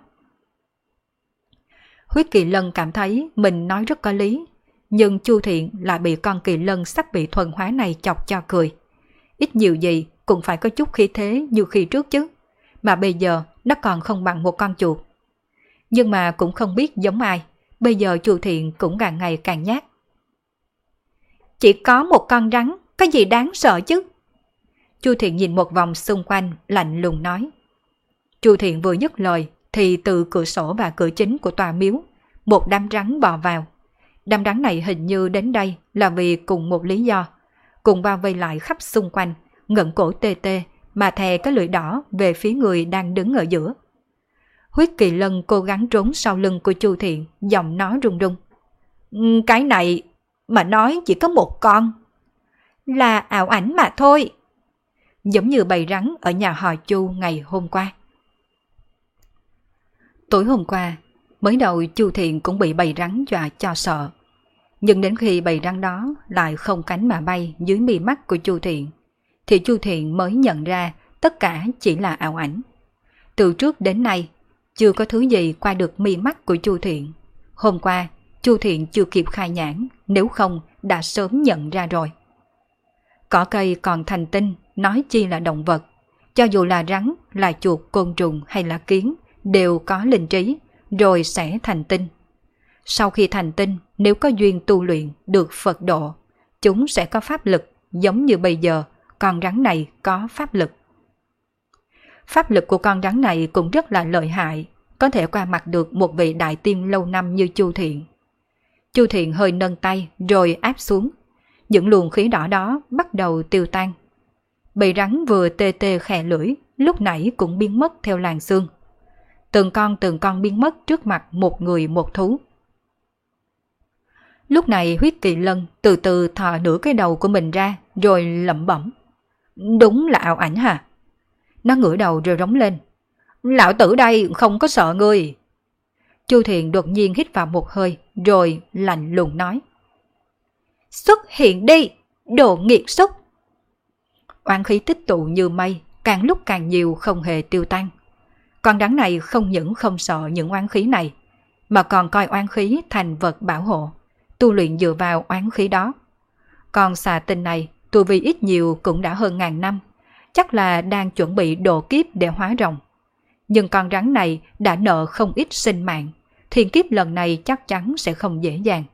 Huyết Kỳ Lân cảm thấy mình nói rất có lý, nhưng Chu Thiện lại bị con Kỳ Lân sắp bị thuần hóa này chọc cho cười. Ít nhiều gì cũng phải có chút khí thế như khi trước chứ, mà bây giờ nó còn không bằng một con chuột. Nhưng mà cũng không biết giống ai, bây giờ Chu Thiện cũng càng ngày càng nhát. Chỉ có một con rắn, có gì đáng sợ chứ? Chu Thiện nhìn một vòng xung quanh, lạnh lùng nói. Chu Thiện vừa dứt lời thì từ cửa sổ và cửa chính của tòa miếu, một đám rắn bò vào. Đám rắn này hình như đến đây là vì cùng một lý do, cùng bao vây lại khắp xung quanh, ngẩng cổ tê tê mà thè cái lưỡi đỏ về phía người đang đứng ở giữa. Huyết Kỳ Lân cố gắng trốn sau lưng của Chu Thiện, giọng nó run run. Cái này mà nói chỉ có một con. Là ảo ảnh mà thôi. Giống như bầy rắn ở nhà họ Chu ngày hôm qua. Tối hôm qua, mới đầu Chu Thiện cũng bị bầy rắn dọa cho sợ. Nhưng đến khi bầy rắn đó lại không cánh mà bay dưới mi mắt của Chu Thiện, thì Chu Thiện mới nhận ra tất cả chỉ là ảo ảnh. Từ trước đến nay, chưa có thứ gì qua được mi mắt của Chu Thiện. Hôm qua, Chu Thiện chưa kịp khai nhãn, nếu không đã sớm nhận ra rồi. Cỏ cây còn thành tinh, nói chi là động vật. Cho dù là rắn, là chuột, côn trùng hay là kiến, đều có linh trí, rồi sẽ thành tinh. Sau khi thành tinh, nếu có duyên tu luyện được Phật độ, chúng sẽ có pháp lực, giống như bây giờ, con rắn này có pháp lực. Pháp lực của con rắn này cũng rất là lợi hại, có thể qua mặt được một vị đại tiên lâu năm như Chu Thiện. Chu Thiện hơi nâng tay rồi áp xuống. Những luồng khí đỏ đó bắt đầu tiêu tan. Bầy rắn vừa tê tê khè lưỡi, lúc nãy cũng biến mất theo làn xương. Từng con biến mất trước mặt một người một thú. Lúc này Huyết Kỳ Lân từ từ thò nửa cái đầu của mình ra rồi lẩm bẩm. Đúng là ảo ảnh hả? Nó ngửa đầu rồi rống lên. Lão tử đây không có sợ ngươi. Chu Thiện đột nhiên hít vào một hơi rồi lạnh lùng nói. Xuất hiện đi, đồ nghiệt xúc. Oán khí tích tụ như mây, càng lúc càng nhiều không hề tiêu tan. Con rắn này không những không sợ những oán khí này, mà còn coi oán khí thành vật bảo hộ, tu luyện dựa vào oán khí đó. Còn xà tinh này, tu vi ít nhiều cũng đã hơn 1000 năm, chắc là đang chuẩn bị độ kiếp để hóa rồng. Nhưng con rắn này đã nợ không ít sinh mạng, thiên kiếp lần này chắc chắn sẽ không dễ dàng.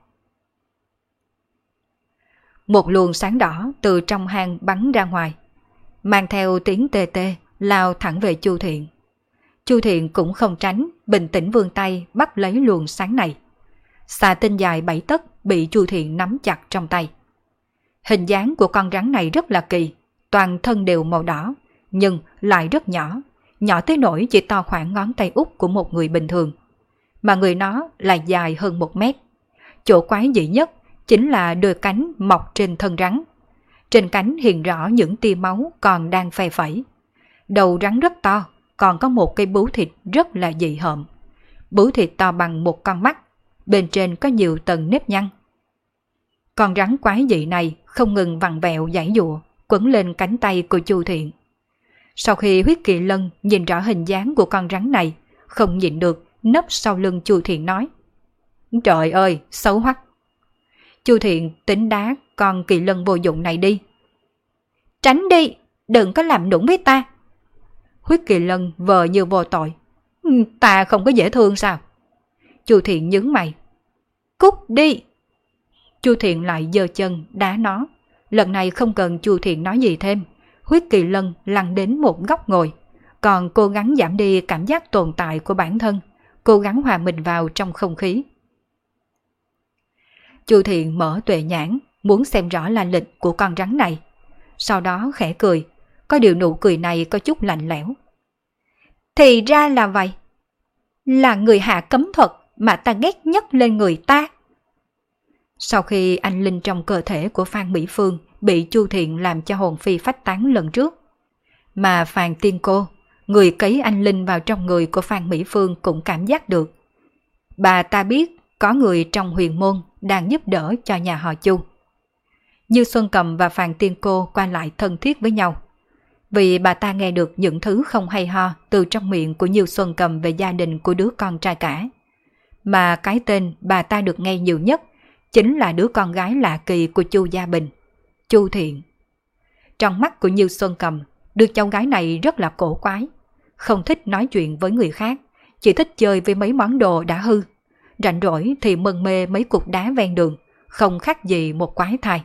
Một luồng sáng đỏ từ trong hang bắn ra ngoài, mang theo tiếng tê tê lao thẳng về Chu Thiện. Chu Thiện cũng không tránh, bình tĩnh vươn tay bắt lấy luồng sáng này. Xà tinh dài 7 tấc bị Chu Thiện nắm chặt trong tay. Hình dáng của con rắn này rất là kỳ, toàn thân đều màu đỏ, nhưng lại rất nhỏ, nhỏ tới nỗi chỉ to khoảng ngón tay út của một người bình thường. Mà người nó lại dài hơn 1 mét. Chỗ quái dị nhất chính là đôi cánh mọc trên thân rắn. Trên cánh hiện rõ những tia máu còn đang phe phẩy. Đầu rắn rất to, còn có một cây bướu thịt rất là dị hợm. Bướu thịt to bằng một con mắt, bên trên có nhiều tầng nếp nhăn. Con rắn quái dị này không ngừng vặn vẹo giãy giụa, quấn lên cánh tay của Chu Thiện. Sau khi Huyết Kỳ Lân nhìn rõ hình dáng của con rắn này, không nhịn được nấp sau lưng Chu Thiện nói. Trời ơi, xấu hoắc. Chu Thiện tính đá con kỳ lân vô dụng này đi. Tránh đi, đừng có làm nũng với ta. Huyết Kỳ Lân vờ như vô tội. Ta không có dễ thương sao? Chu Thiện nhướng mày. Cút đi. Chu Thiện lại giơ chân đá nó. Lần này không cần Chu Thiện nói gì thêm, Huyết Kỳ Lân lăn đến một góc ngồi, còn cố gắng giảm đi cảm giác tồn tại của bản thân, cố gắng hòa mình vào trong không khí. Chu Thiện mở tuệ nhãn, muốn xem rõ lai lịch của con rắn này. Sau đó khẽ cười, có điều nụ cười này có chút lạnh lẽo. Thì ra là vậy. Là người hạ cấm thuật mà ta ghét nhất lên người ta. Sau khi anh linh trong cơ thể của Phan Mỹ Phương bị Chu Thiện làm cho hồn phi phách tán lần trước, mà Phàn Tiên Cô, người cấy anh linh vào trong người của Phan Mỹ Phương cũng cảm giác được. Bà ta biết có người trong huyền môn đang giúp đỡ cho nhà họ Chu. Như Xuân Cầm và Phàn Tiên Cô qua lại thân thiết với nhau, vì bà ta nghe được những thứ không hay ho từ trong miệng của Như Xuân Cầm về gia đình của đứa con trai cả. Mà cái tên bà ta được nghe nhiều nhất chính là đứa con gái lạ kỳ của Chu Gia Bình, Chu Thiện. Trong mắt của Như Xuân Cầm, đứa cháu gái này rất là cổ quái, không thích nói chuyện với người khác, chỉ thích chơi với mấy món đồ đã hư, rảnh rỗi thì mân mê mấy cục đá ven đường, không khác gì một quái thai.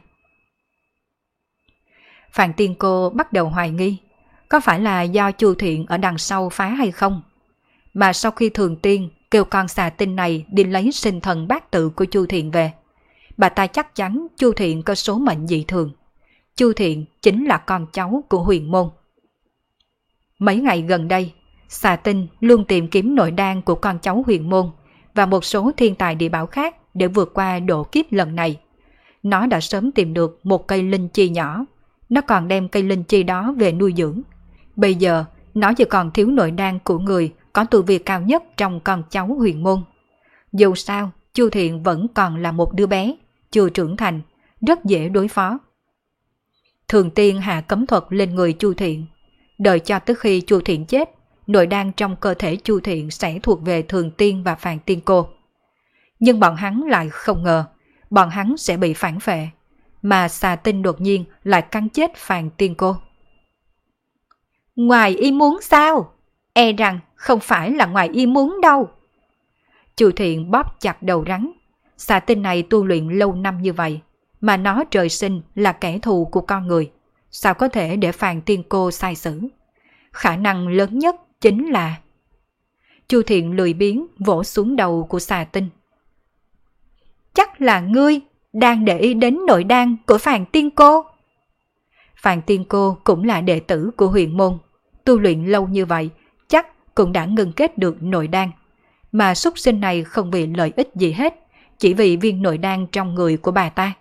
Phàn Tiên Cô bắt đầu hoài nghi, có phải là do Chu Thiện ở đằng sau phá hay không? Mà sau khi Thường Tiên kêu con xà tinh này đi lấy sinh thần bát tự của Chu Thiện về, bà ta chắc chắn Chu Thiện có số mệnh dị thường. Chu Thiện chính là con cháu của huyền môn. Mấy ngày gần đây, xà tinh luôn tìm kiếm nội đan của con cháu huyền môn và một số thiên tài địa bảo khác để vượt qua độ kiếp lần này. Nó đã sớm tìm được một cây linh chi nhỏ, nó còn đem cây linh chi đó về nuôi dưỡng. Bây giờ, nó chỉ còn thiếu nội đan của người có tu vi cao nhất trong con cháu huyền môn. Dù sao, Chu Thiện vẫn còn là một đứa bé, chưa trưởng thành, rất dễ đối phó. Thường Tiên hạ cấm thuật lên người Chu Thiện, đợi cho tới khi Chu Thiện chết, nội đan trong cơ thể Chu Thiện sẽ thuộc về Thường Tiên và Phàn Tiên Cô. Nhưng bọn hắn lại không ngờ, bọn hắn sẽ bị phản phệ, mà xà tinh đột nhiên lại cắn chết Phàn Tiên Cô. Ngoài ý muốn sao? E rằng không phải là ngoài ý muốn đâu. Chu Thiện bóp chặt đầu rắn. Xà tinh này tu luyện lâu năm như vậy, mà nó trời sinh là kẻ thù của con người, sao có thể để Phàn Tiên Cô sai xử? Khả năng lớn nhất chính là... Chu Thiện lười biếng vỗ xuống đầu của xà tinh. Chắc là ngươi đang để ý đến nội đan của Phàn Tiên Cô. Phàn Tiên Cô cũng là đệ tử của huyền môn, tu luyện lâu như vậy chắc cũng đã ngưng kết được nội đan, mà súc sinh này không vì lợi ích gì hết, chỉ vì viên nội đan trong người của bà ta.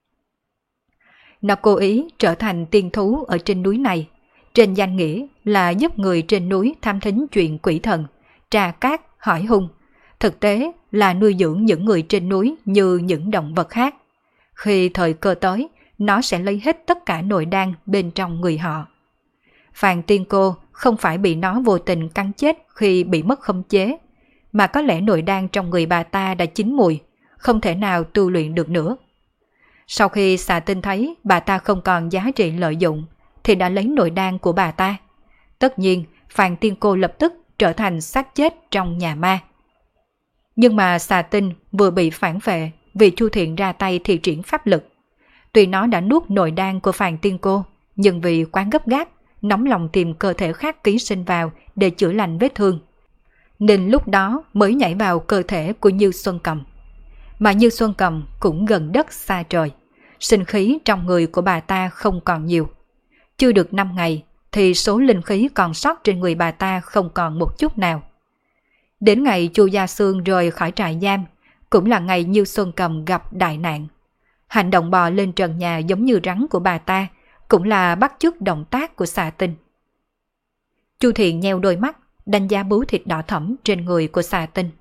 Nó cố ý trở thành tiên thú ở trên núi này, trên danh nghĩa là giúp người trên núi tham thính chuyện quỷ thần, tra cát, hỏi hung. Thực tế là nuôi dưỡng những người trên núi như những động vật khác. Khi thời cơ tới, nó sẽ lấy hết tất cả nội đan bên trong người họ. Phàn Tiên Cô không phải bị nó vô tình cắn chết khi bị mất khống chế, mà có lẽ nội đan trong người bà ta đã chín mùi, không thể nào tu luyện được nữa. Sau khi xà tinh thấy bà ta không còn giá trị lợi dụng, thì đã lấy nội đan của bà ta. Tất nhiên, Phàn Tiên Cô lập tức trở thành xác chết trong nhà ma. Nhưng mà xà tinh vừa bị phản phệ vì Chu Thiện ra tay thi triển pháp lực. Tuy nó đã nuốt nội đan của Phàn Tiên Cô, nhưng vì quá gấp gáp, nóng lòng tìm cơ thể khác ký sinh vào để chữa lành vết thương, nên lúc đó mới nhảy vào cơ thể của Như Xuân Cầm. Mà Như Xuân Cầm cũng gần đất xa trời, sinh khí trong người của bà ta không còn nhiều. Chưa được 5 ngày thì số linh khí còn sót trên người bà ta không còn một chút nào. Đến ngày Chu Gia Xương rời khỏi trại giam, cũng là ngày Như Xuân Cầm gặp đại nạn. Hành động bò lên trần nhà giống như rắn của bà ta, cũng là bắt chước động tác của xà tinh. Chu Thiện nheo đôi mắt, đánh giá bướu thịt đỏ thẫm trên người của xà tinh.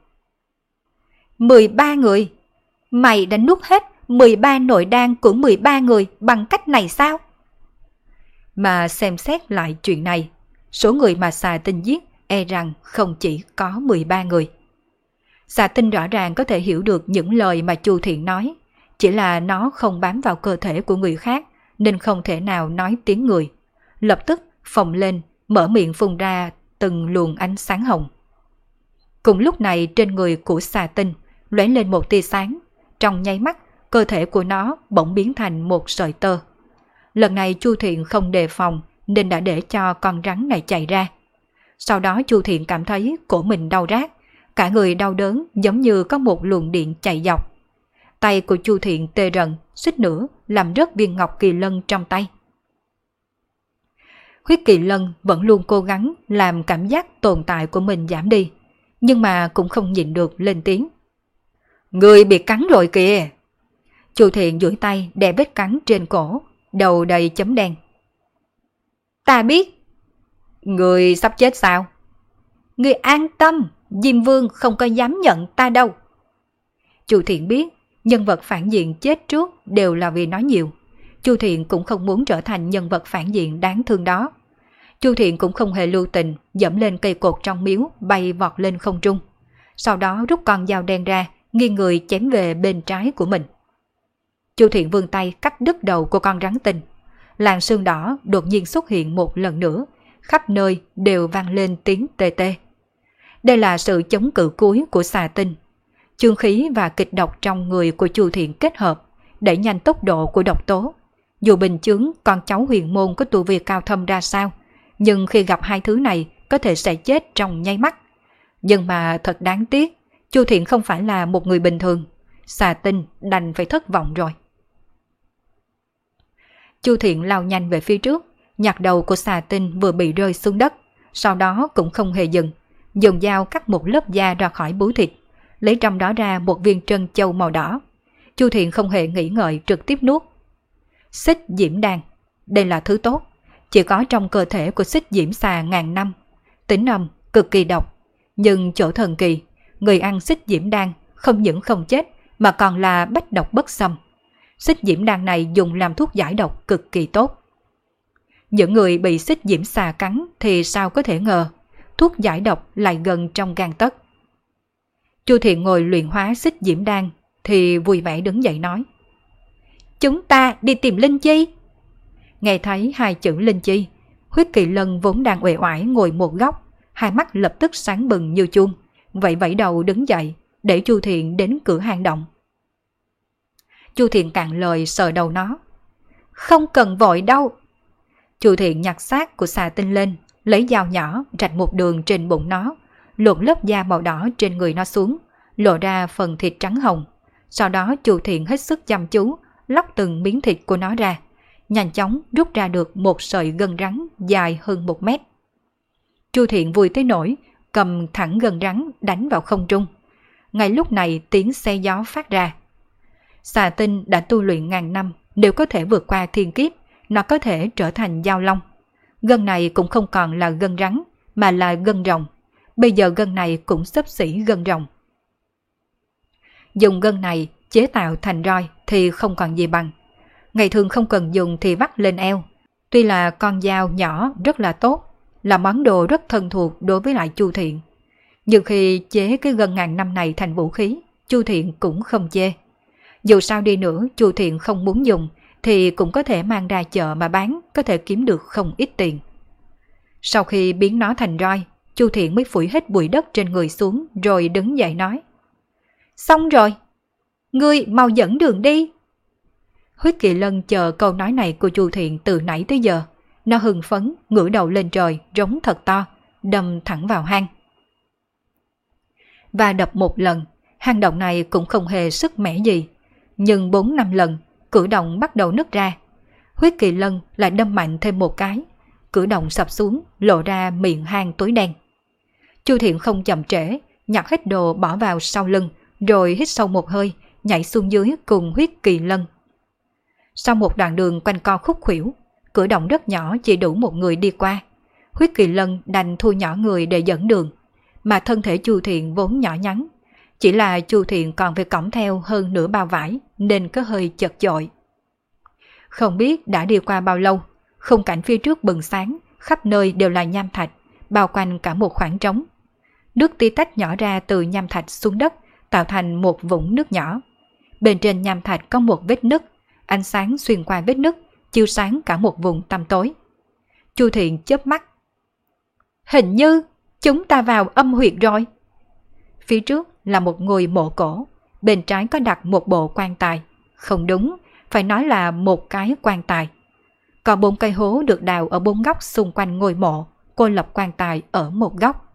13 người? Mày đã nuốt hết 13 nội đan của 13 người bằng cách này sao? Mà xem xét lại chuyện này, số người mà xà tinh giết e rằng không chỉ có 13 người. Xà tinh rõ ràng có thể hiểu được những lời mà Chu Thiện nói, chỉ là nó không bám vào cơ thể của người khác nên không thể nào nói tiếng người. Lập tức phồng lên, mở miệng phun ra từng luồng ánh sáng hồng. Cùng lúc này trên người của xà tinh lóe lên một tia sáng, trong nháy mắt cơ thể của nó bỗng biến thành một sợi tơ. Lần này Chu Thiện không đề phòng nên đã để cho con rắn này chạy ra. Sau đó Chu Thiện cảm thấy cổ mình đau rát, cả người đau đớn giống như có một luồng điện chạy dọc. Tay của Chu Thiện tê rần, suýt nữa làm rớt viên ngọc kỳ lân trong tay. Huyết kỳ lân vẫn luôn cố gắng làm cảm giác tồn tại của mình giảm đi, nhưng mà cũng không nhịn được lên tiếng. Người bị cắn rồi kìa! Chu Thiện duỗi tay đè vết cắn trên cổ, đầu đầy chấm đen. Ta biết. Người sắp chết sao? Người an tâm, Diêm Vương không có dám nhận ta đâu. Chu Thiện biết nhân vật phản diện chết trước đều là vì nói nhiều. Chu Thiện cũng không muốn trở thành nhân vật phản diện đáng thương đó. Chu Thiện cũng không hề lưu tình, dẫm lên cây cột trong miếu, bay vọt lên không trung. Sau đó rút con dao đen ra, nghiêng người chém về bên trái của mình. Chu Thiện vươn tay cắt đứt đầu của con rắn tinh. Làn sương đỏ đột nhiên xuất hiện một lần nữa, khắp nơi đều vang lên tiếng tê tê. Đây là sự chống cự cuối của xà tinh. Chương khí và kịch độc trong người của Chu Thiện kết hợp, đẩy nhanh tốc độ của độc tố. Dù bình chướng con cháu huyền môn có tu vi cao thâm ra sao, nhưng khi gặp hai thứ này có thể sẽ chết trong nháy mắt. Nhưng mà thật đáng tiếc, Chu Thiện không phải là một người bình thường. Xà tinh đành phải thất vọng rồi. Chu Thiện lao nhanh về phía trước, nhặt đầu của xà tinh vừa bị rơi xuống đất, sau đó cũng không hề dừng, dùng dao cắt một lớp da ra khỏi bướu thịt, lấy trong đó ra một viên trân châu màu đỏ. Chu Thiện không hề nghĩ ngợi trực tiếp nuốt. Xích diễm đan, đây là thứ tốt, chỉ có trong cơ thể của xích diễm xà ngàn năm, tính âm cực kỳ độc, Nhưng chỗ thần kỳ, người ăn xích diễm đan không những không chết mà còn là bách độc bất xâm. Xích diễm đan này dùng làm thuốc giải độc cực kỳ tốt. Những người bị xích diễm xà cắn thì sao có thể ngờ, thuốc giải độc lại gần trong gang tấc. Chu Thiện ngồi luyện hóa xích diễm đan thì vui vẻ đứng dậy nói: chúng ta đi tìm Linh Chi. Nghe thấy hai chữ Linh Chi, Huyết Kỳ Lân vốn đang uể oải ngồi một góc, hai mắt lập tức sáng bừng như chuông, vẫy vẫy đầu đứng dậy để Chu Thiện đến cửa hang động. Chu Thiện cạn lời sờ đầu nó: không cần vội đâu. Chu Thiện nhặt xác của xà tinh lên, lấy dao nhỏ rạch một đường trên bụng nó, lột lớp da màu đỏ trên người nó xuống, lộ ra phần thịt trắng hồng. Sau đó Chu Thiện hết sức chăm chú lóc từng miếng thịt của nó ra, nhanh chóng rút ra được một sợi gân rắn dài hơn 1 mét. Chu Thiện vui tới nỗi cầm thẳng gân rắn đánh vào không trung. Ngay lúc này tiếng xe gió phát ra. Xà tinh đã tu luyện ngàn năm, nếu có thể vượt qua thiên kiếp, nó có thể trở thành giao long. Gân này cũng không còn là gân rắn, mà là gân rồng. Bây giờ gân này cũng xấp xỉ gân rồng. Dùng gân này chế tạo thành roi thì không còn gì bằng. Ngày thường không cần dùng thì vắt lên eo. Tuy là con dao nhỏ rất là tốt, là món đồ rất thân thuộc đối với lại Chu Thiện. Nhưng khi chế cái gân ngàn năm này thành vũ khí, Chu Thiện cũng không chê. Dù sao đi nữa, Chu Thiện không muốn dùng thì cũng có thể mang ra chợ mà bán, có thể kiếm được không ít tiền. Sau khi biến nó thành roi, Chu Thiện mới phủi hết bụi đất trên người xuống rồi đứng dậy nói: xong rồi, ngươi mau dẫn đường đi. Huyết Kỳ Lân chờ câu nói này của Chu Thiện từ nãy tới giờ. Nó hưng phấn, ngửa đầu lên trời, rống thật to, đâm thẳng vào hang. Và đập một lần, hang động này cũng không hề sức mẻ gì. Nhưng 4-5 lần, cửa động bắt đầu nứt ra. Huyết Kỳ Lân lại đâm mạnh thêm một cái. Cửa động sập xuống, lộ ra miệng hang tối đen. Chu Thiện không chậm trễ, nhặt hết đồ bỏ vào sau lưng, rồi hít sâu một hơi, nhảy xuống dưới cùng Huyết Kỳ Lân. Sau một đoạn đường quanh co khúc khuỷu, cửa động rất nhỏ chỉ đủ một người đi qua. Huyết Kỳ Lân đành thu nhỏ người để dẫn đường, mà thân thể Chu Thiện vốn nhỏ nhắn. Chỉ là Chu Thiện còn phải cõng theo hơn nửa bao vải nên có hơi chật chội. Không biết đã đi qua bao lâu, khung cảnh phía trước bừng sáng, khắp nơi đều là nham thạch, bao quanh cả một khoảng trống. Nước tí tách nhỏ ra từ nham thạch xuống đất, tạo thành một vũng nước nhỏ. Bên trên nham thạch có một vết nứt, ánh sáng xuyên qua vết nứt, chiếu sáng cả một vùng tăm tối. Chu Thiện chớp mắt: hình như chúng ta vào âm huyệt rồi. Phía trước là một ngôi mộ cổ, bên trái có đặt một bộ quan tài. Không đúng, phải nói là một cái quan tài. Còn 4 cây hố được đào ở 4 góc xung quanh ngôi mộ, cô lập quan tài ở một góc.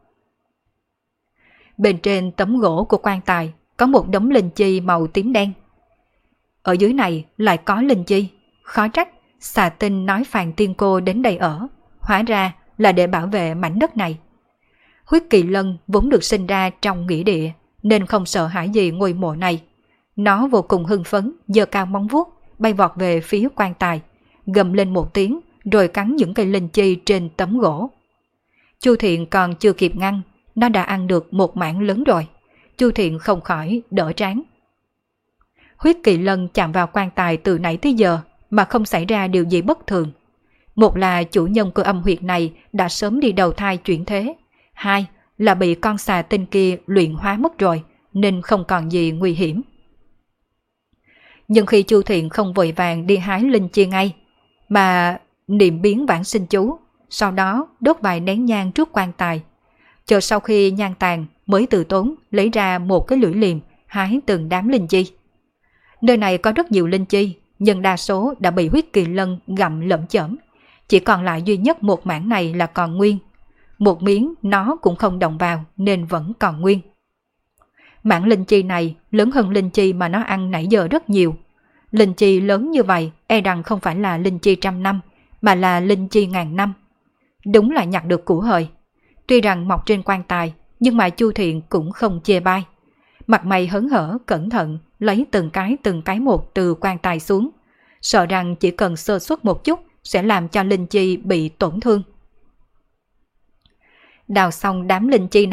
Bên trên tấm gỗ của quan tài có một đống linh chi màu tím đen. Ở dưới này lại có linh chi, khó trách xà tinh nói Phàn Tiên Cô đến đây ở, hóa ra là để bảo vệ mảnh đất này. Huyết Kỳ Lân vốn được sinh ra trong nghĩa địa nên không sợ hãi gì ngôi mộ này. Nó vô cùng hưng phấn, giơ cao móng vuốt, bay vọt về phía quan tài, gầm lên một tiếng rồi cắn những cây linh chi trên tấm gỗ. Chu Thiện còn chưa kịp ngăn, nó đã ăn được một mảng lớn rồi. Chu Thiện không khỏi đỡ trán. Huyết Kỳ Lân chạm vào quan tài từ nãy tới giờ mà không xảy ra điều gì bất thường. Một là chủ nhân của âm huyệt này đã sớm đi đầu thai chuyển thế. Hai là bị con xà tinh kia luyện hóa mất rồi nên không còn gì nguy hiểm. Nhưng khi Chu Thiện không vội vàng đi hái linh chi ngay, mà niệm biến vãng sinh chú, sau đó đốt vài nén nhang trước quan tài. Chờ sau khi nhang tàn mới từ tốn lấy ra một cái lưỡi liềm hái từng đám linh chi. Nơi này có rất nhiều linh chi, nhưng đa số đã bị Huyết Kỳ Lân gặm lởm chởm. Chỉ còn lại duy nhất một mảng này là còn nguyên. Một miếng nó cũng không động vào nên vẫn còn nguyên. Mảng linh chi này lớn hơn linh chi mà nó ăn nãy giờ rất nhiều. Linh chi lớn như vậy e rằng không phải là linh chi 100 năm mà là linh chi 1000 năm. Đúng là nhặt được củ hời. Tuy rằng mọc trên quan tài nhưng mà Chu Thiện cũng không chê bai. Mặt mày hớn hở cẩn thận lấy từng cái một từ quan tài xuống, sợ rằng chỉ cần sơ suất một chút sẽ làm cho linh chi bị tổn thương. Đào xong đám linh chi này,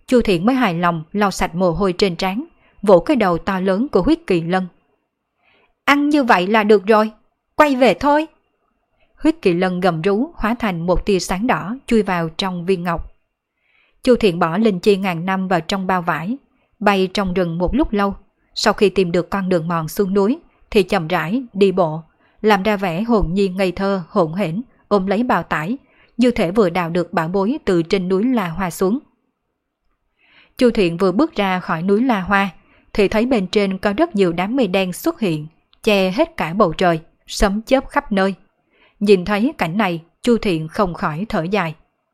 Chu Thiện mới hài lòng lau sạch mồ hôi trên trán, vỗ cái đầu to lớn của Huyết Kỳ Lân. Ăn như vậy là được rồi, quay về thôi. Huyết Kỳ Lân gầm rú hóa thành một tia sáng đỏ chui vào trong viên ngọc. Chu Thiện bỏ linh chi ngàn năm vào trong bao vải, bay trong rừng một lúc lâu. Sau khi tìm được con đường mòn xuống núi thì chậm rãi đi bộ, làm ra vẻ hồn nhiên ngây thơ hỗn hển, ôm lấy bao tải, như thể vừa đào được bảo bối từ trên núi La Hoa xuống. Chu Thiện vừa bước ra khỏi núi La Hoa thì thấy bên trên có rất nhiều đám mây đen xuất hiện, che hết cả bầu trời, sấm chớp khắp nơi. Nhìn thấy cảnh này, Chu Thiện không khỏi thở dài.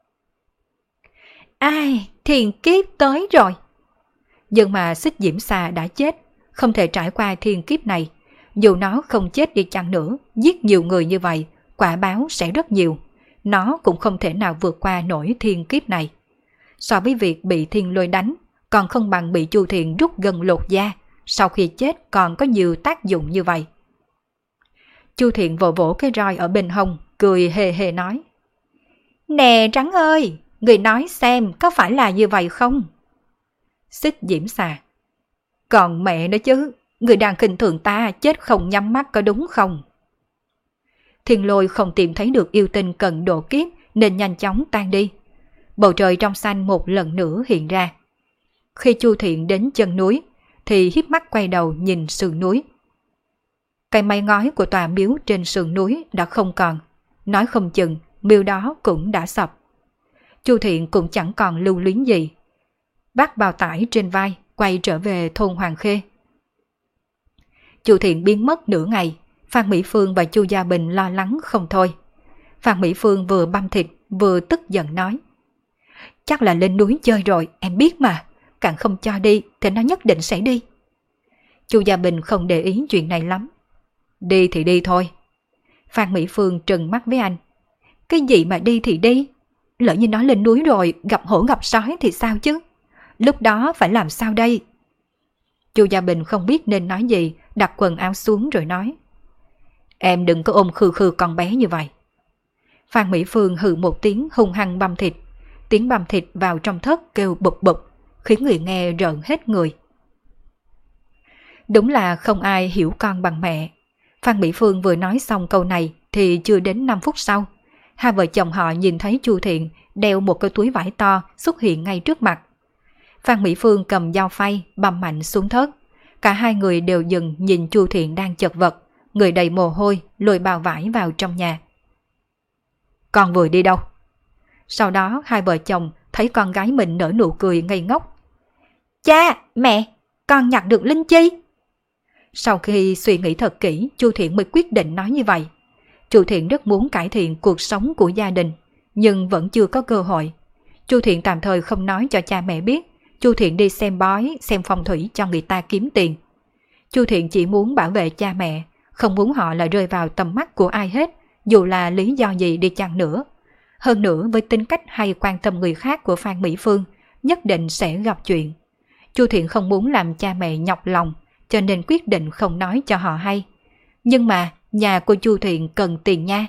Ai, thiên kiếp tới rồi. Nhưng mà Xích Diễm Xà đã chết, không thể trải qua thiên kiếp này. Dù nó không chết đi chăng nữa, giết nhiều người như vậy, quả báo sẽ rất nhiều. Nó cũng không thể nào vượt qua nổi thiên kiếp này. So với việc bị thiên lôi đánh, còn không bằng bị Chu Thiện rút gân lột da, sau khi chết còn có nhiều tác dụng như vậy. Chu Thiện vỗ vỗ cái roi ở bên hông, cười hề hề nói. Nè Rắn ơi, người nói xem có phải là như vậy không? Xích Diễm Xà. Còn mẹ nữa chứ, người đang khinh thường ta chết không nhắm mắt có đúng không? Thiên lôi không tìm thấy được yêu tinh cần độ kiếp nên nhanh chóng tan đi. Bầu trời trong xanh một lần nữa hiện ra. Khi Chu Thiện đến chân núi thì híp mắt quay đầu nhìn sườn núi. Cây mây ngói của tòa miếu trên sườn núi đã không còn, nói không chừng miếu đó cũng đã sập. Chu Thiện cũng chẳng còn lưu luyến gì. Vác bao tải trên vai quay trở về thôn Hoàng Khê. Chu Thiện biến mất nửa ngày, Phan Mỹ Phương và Chu Gia Bình lo lắng không thôi. Phan Mỹ Phương vừa băm thịt vừa tức giận nói. Chắc là lên núi chơi rồi, em biết mà, càng không cho đi thì nó nhất định sẽ đi. Chu Gia Bình không để ý chuyện này lắm. Đi thì đi thôi. Phan Mỹ Phương trừng mắt với anh. Cái gì mà đi thì đi? Lỡ như nó lên núi rồi gặp hổ gặp sói thì sao chứ? Lúc đó phải làm sao đây? Chu Gia Bình không biết nên nói gì, đặt quần áo xuống rồi nói. Em đừng có ôm khư khư con bé như vậy. Phan Mỹ Phương hừ một tiếng hung hăng băm thịt. Tiếng băm thịt vào trong thất kêu bụp bụp, khiến người nghe rợn hết người. Đúng là không ai hiểu con bằng mẹ. Phan Mỹ Phương vừa nói xong câu này thì chưa đến 5 phút sau, hai vợ chồng họ nhìn thấy Chu Thiện đeo một cái túi vải to xuất hiện ngay trước mặt. Phan Mỹ Phương cầm dao phay băm mạnh xuống thớt. Cả hai người đều dừng nhìn Chu Thiện đang chật vật, người đầy mồ hôi lôi bao vải vào trong nhà. Con vừa đi đâu? Sau đó hai vợ chồng thấy con gái mình nở nụ cười ngây ngốc. Cha, mẹ, con nhặt được linh chi. Sau khi suy nghĩ thật kỹ, Chu Thiện mới quyết định nói như vậy. Chu Thiện rất muốn cải thiện cuộc sống của gia đình, nhưng vẫn chưa có cơ hội. Chu Thiện tạm thời không nói cho cha mẹ biết Chu Thiện đi xem bói, xem phong thủy cho người ta kiếm tiền. Chu Thiện chỉ muốn bảo vệ cha mẹ, không muốn họ lại rơi vào tầm mắt của ai hết, dù là lý do gì đi chăng nữa. Hơn nữa với tính cách hay quan tâm người khác của Phan Mỹ Phương, nhất định sẽ gặp chuyện. Chu Thiện không muốn làm cha mẹ nhọc lòng, cho nên quyết định không nói cho họ hay. Nhưng mà nhà của Chu Thiện cần tiền nha.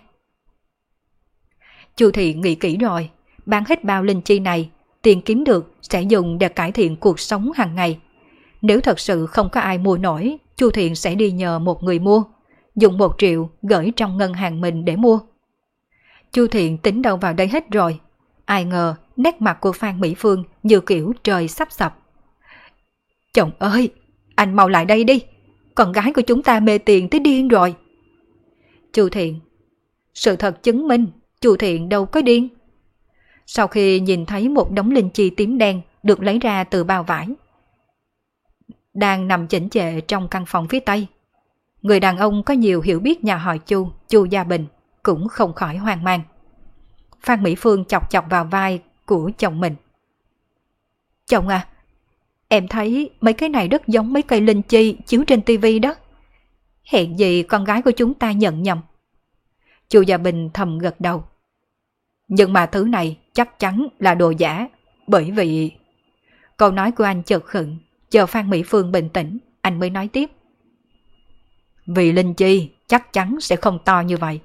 Chu Thiện nghĩ kỹ rồi, bán hết bao linh chi này, tiền kiếm được sẽ dùng để cải thiện cuộc sống hàng ngày. Nếu thật sự không có ai mua nổi, Chu Thiện sẽ đi nhờ một người mua, dùng 1 triệu gửi trong ngân hàng mình để mua. Chu Thiện tính đâu vào đây hết rồi. Ai ngờ nét mặt của Phan Mỹ Phương như kiểu trời sắp sập. Chồng ơi, anh mau lại đây đi, con gái của chúng ta mê tiền tới điên rồi. Chu Thiện. Sự thật chứng minh Chu Thiện đâu có điên. Sau khi nhìn thấy một đống linh chi tím đen được lấy ra từ bao vải, đang nằm chỉnh chệ trong căn phòng phía tây, người đàn ông có nhiều hiểu biết nhà họ Chu, Chu Gia Bình, cũng không khỏi hoang mang. Phan Mỹ Phương chọc chọc vào vai của chồng mình. Chồng à, em thấy mấy cái này rất giống mấy cây linh chi chiếu trên tivi đó. Hèn gì con gái của chúng ta nhận nhầm. Chu Gia Bình thầm gật đầu. Nhưng mà thứ này chắc chắn là đồ giả, bởi vì... Câu nói của anh chợt khựng, chờ Phan Mỹ Phương bình tĩnh, anh mới nói tiếp. Vì linh chi chắc chắn sẽ không to như vậy.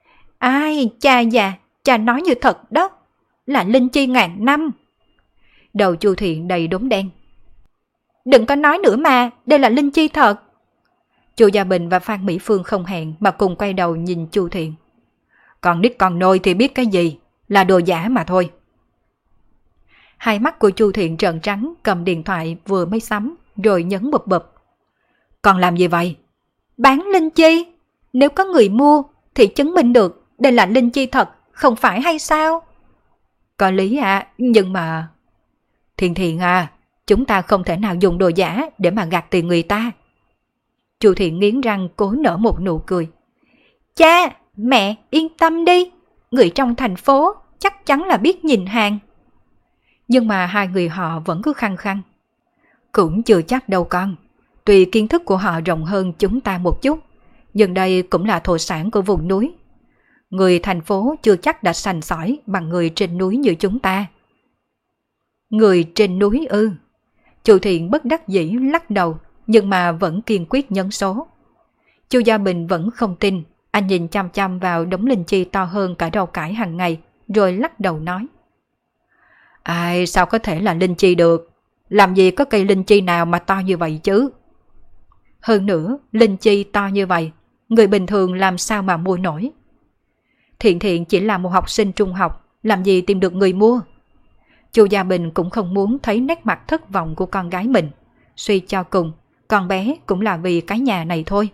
Ai, cha già, cha nói như thật đó, là linh chi ngàn năm. đầu Chu Thiện đầy đốm đen. Đừng có nói nữa mà, đây là linh chi thật. Chu Gia Bình và Phan Mỹ Phương không hẹn mà cùng quay đầu nhìn Chu Thiện. Còn nít con nôi thì biết cái gì, là đồ giả mà thôi. Hai mắt của Chu Thiện trợn trắng, cầm điện thoại vừa mới sắm, rồi nhấn bụp bụp. Còn làm gì vậy? Bán linh chi. Nếu có người mua thì chứng minh được đây là linh chi thật, không phải hay sao? Có lý à, nhưng mà... Thiện Thiện à, chúng ta không thể nào dùng đồ giả để mà gạt tiền người ta. Chu Thiện nghiến răng cố nở một nụ cười. Cha, mẹ yên tâm đi, người trong thành phố chắc chắn là biết nhìn hàng. Nhưng mà hai người họ vẫn cứ khăng khăng. Cũng chưa chắc đâu con, tuy kiến thức của họ rộng hơn chúng ta một chút, nhưng đây cũng là thổ sản của vùng núi. Người thành phố chưa chắc đã sành sỏi bằng người trên núi như chúng ta. Người trên núi ư? Chu Thiện bất đắc dĩ lắc đầu, nhưng mà vẫn kiên quyết nhấn số. Chu Gia Bình vẫn không tin, anh nhìn chăm chăm vào đống linh chi to hơn cả rau cải hàng ngày, rồi lắc đầu nói. Ai sao có thể là linh chi được? Làm gì có cây linh chi nào mà to như vậy chứ? Hơn nữa, linh chi to như vậy, người bình thường làm sao mà mua nổi? Thiện Thiện chỉ là một học sinh trung học, làm gì tìm được người mua? Chu Gia Bình cũng không muốn thấy nét mặt thất vọng của con gái mình. Suy cho cùng, con bé cũng là vì cái nhà này thôi.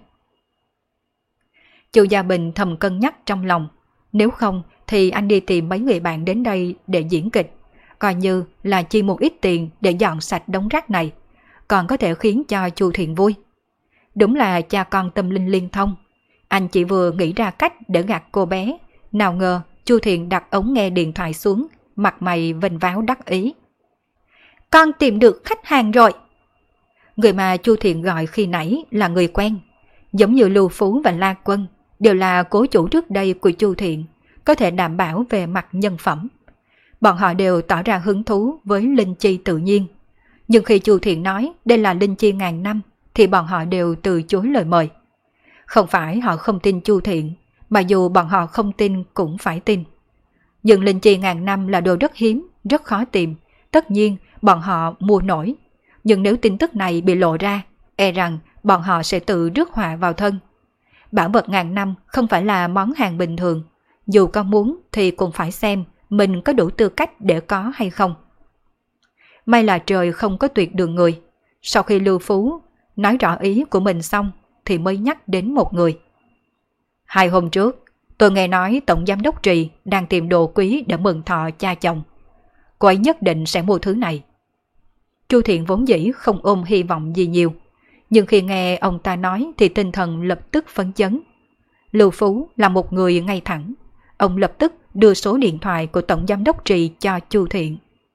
Chu Gia Bình thầm cân nhắc trong lòng. Nếu không thì anh đi tìm mấy người bạn đến đây để diễn kịch. Coi như là chi một ít tiền để dọn sạch đống rác này. Còn có thể khiến cho Chu Thiện vui. Đúng là cha con tâm linh liên thông. Anh chỉ vừa nghĩ ra cách để gạt cô bé. Nào ngờ Chu Thiện đặt ống nghe điện thoại xuống, mặt mày vênh váo đắc ý. Con tìm được khách hàng rồi. Người mà Chu Thiện gọi khi nãy là người quen. Giống như Lưu Phú và La Quân, đều là cố chủ trước đây của Chu Thiện, có thể đảm bảo về mặt nhân phẩm. Bọn họ đều tỏ ra hứng thú với linh chi tự nhiên. Nhưng khi Chu Thiện nói đây là linh chi ngàn năm, thì bọn họ đều từ chối lời mời. Không phải họ không tin Chu Thiện, mà dù bọn họ không tin cũng phải tin. Nhưng linh chi ngàn năm là đồ rất hiếm, rất khó tìm, tất nhiên bọn họ mua nổi. Nhưng nếu tin tức này bị lộ ra, e rằng bọn họ sẽ tự rước họa vào thân. Bảo vật ngàn năm không phải là món hàng bình thường, dù có muốn thì cũng phải xem mình có đủ tư cách để có hay không. May là trời không có tuyệt đường người. Sau khi Lưu Phú nói rõ ý của mình xong thì mới nhắc đến một người. 2 hôm trước, tôi nghe nói Tổng Giám đốc Trì đang tìm đồ quý để mừng thọ cha chồng. Cô ấy nhất định sẽ mua thứ này. Chu Thiện vốn dĩ không ôm hy vọng gì nhiều, nhưng khi nghe ông ta nói thì tinh thần lập tức phấn chấn. Lưu Phú là một người ngay thẳng. Ông lập tức đưa số điện thoại của Tổng Giám đốc Trì cho Chu Thiện.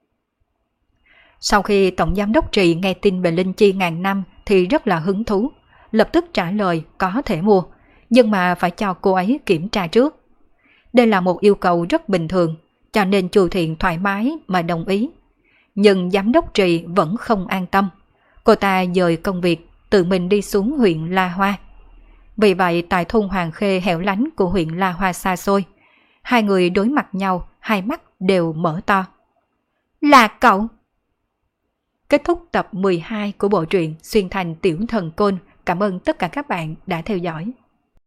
Sau khi Tổng Giám đốc Trì nghe tin về linh chi ngàn năm thì rất là hứng thú, lập tức trả lời có thể mua, nhưng mà phải cho cô ấy kiểm tra trước. Đây là một yêu cầu rất bình thường, cho nên Chu Thiện thoải mái mà đồng ý. Nhưng Giám đốc Trì vẫn không an tâm. Cô ta dời công việc, tự mình đi xuống huyện La Hoa. Vì vậy tại thôn Hoàng Khê hẻo lánh của huyện La Hoa xa xôi, hai người đối mặt nhau, hai mắt đều mở to. Là cậu! Kết thúc tập 12 của bộ truyện Xuyên Thành Tiểu Thần Côn. Cảm ơn tất cả các bạn đã theo dõi.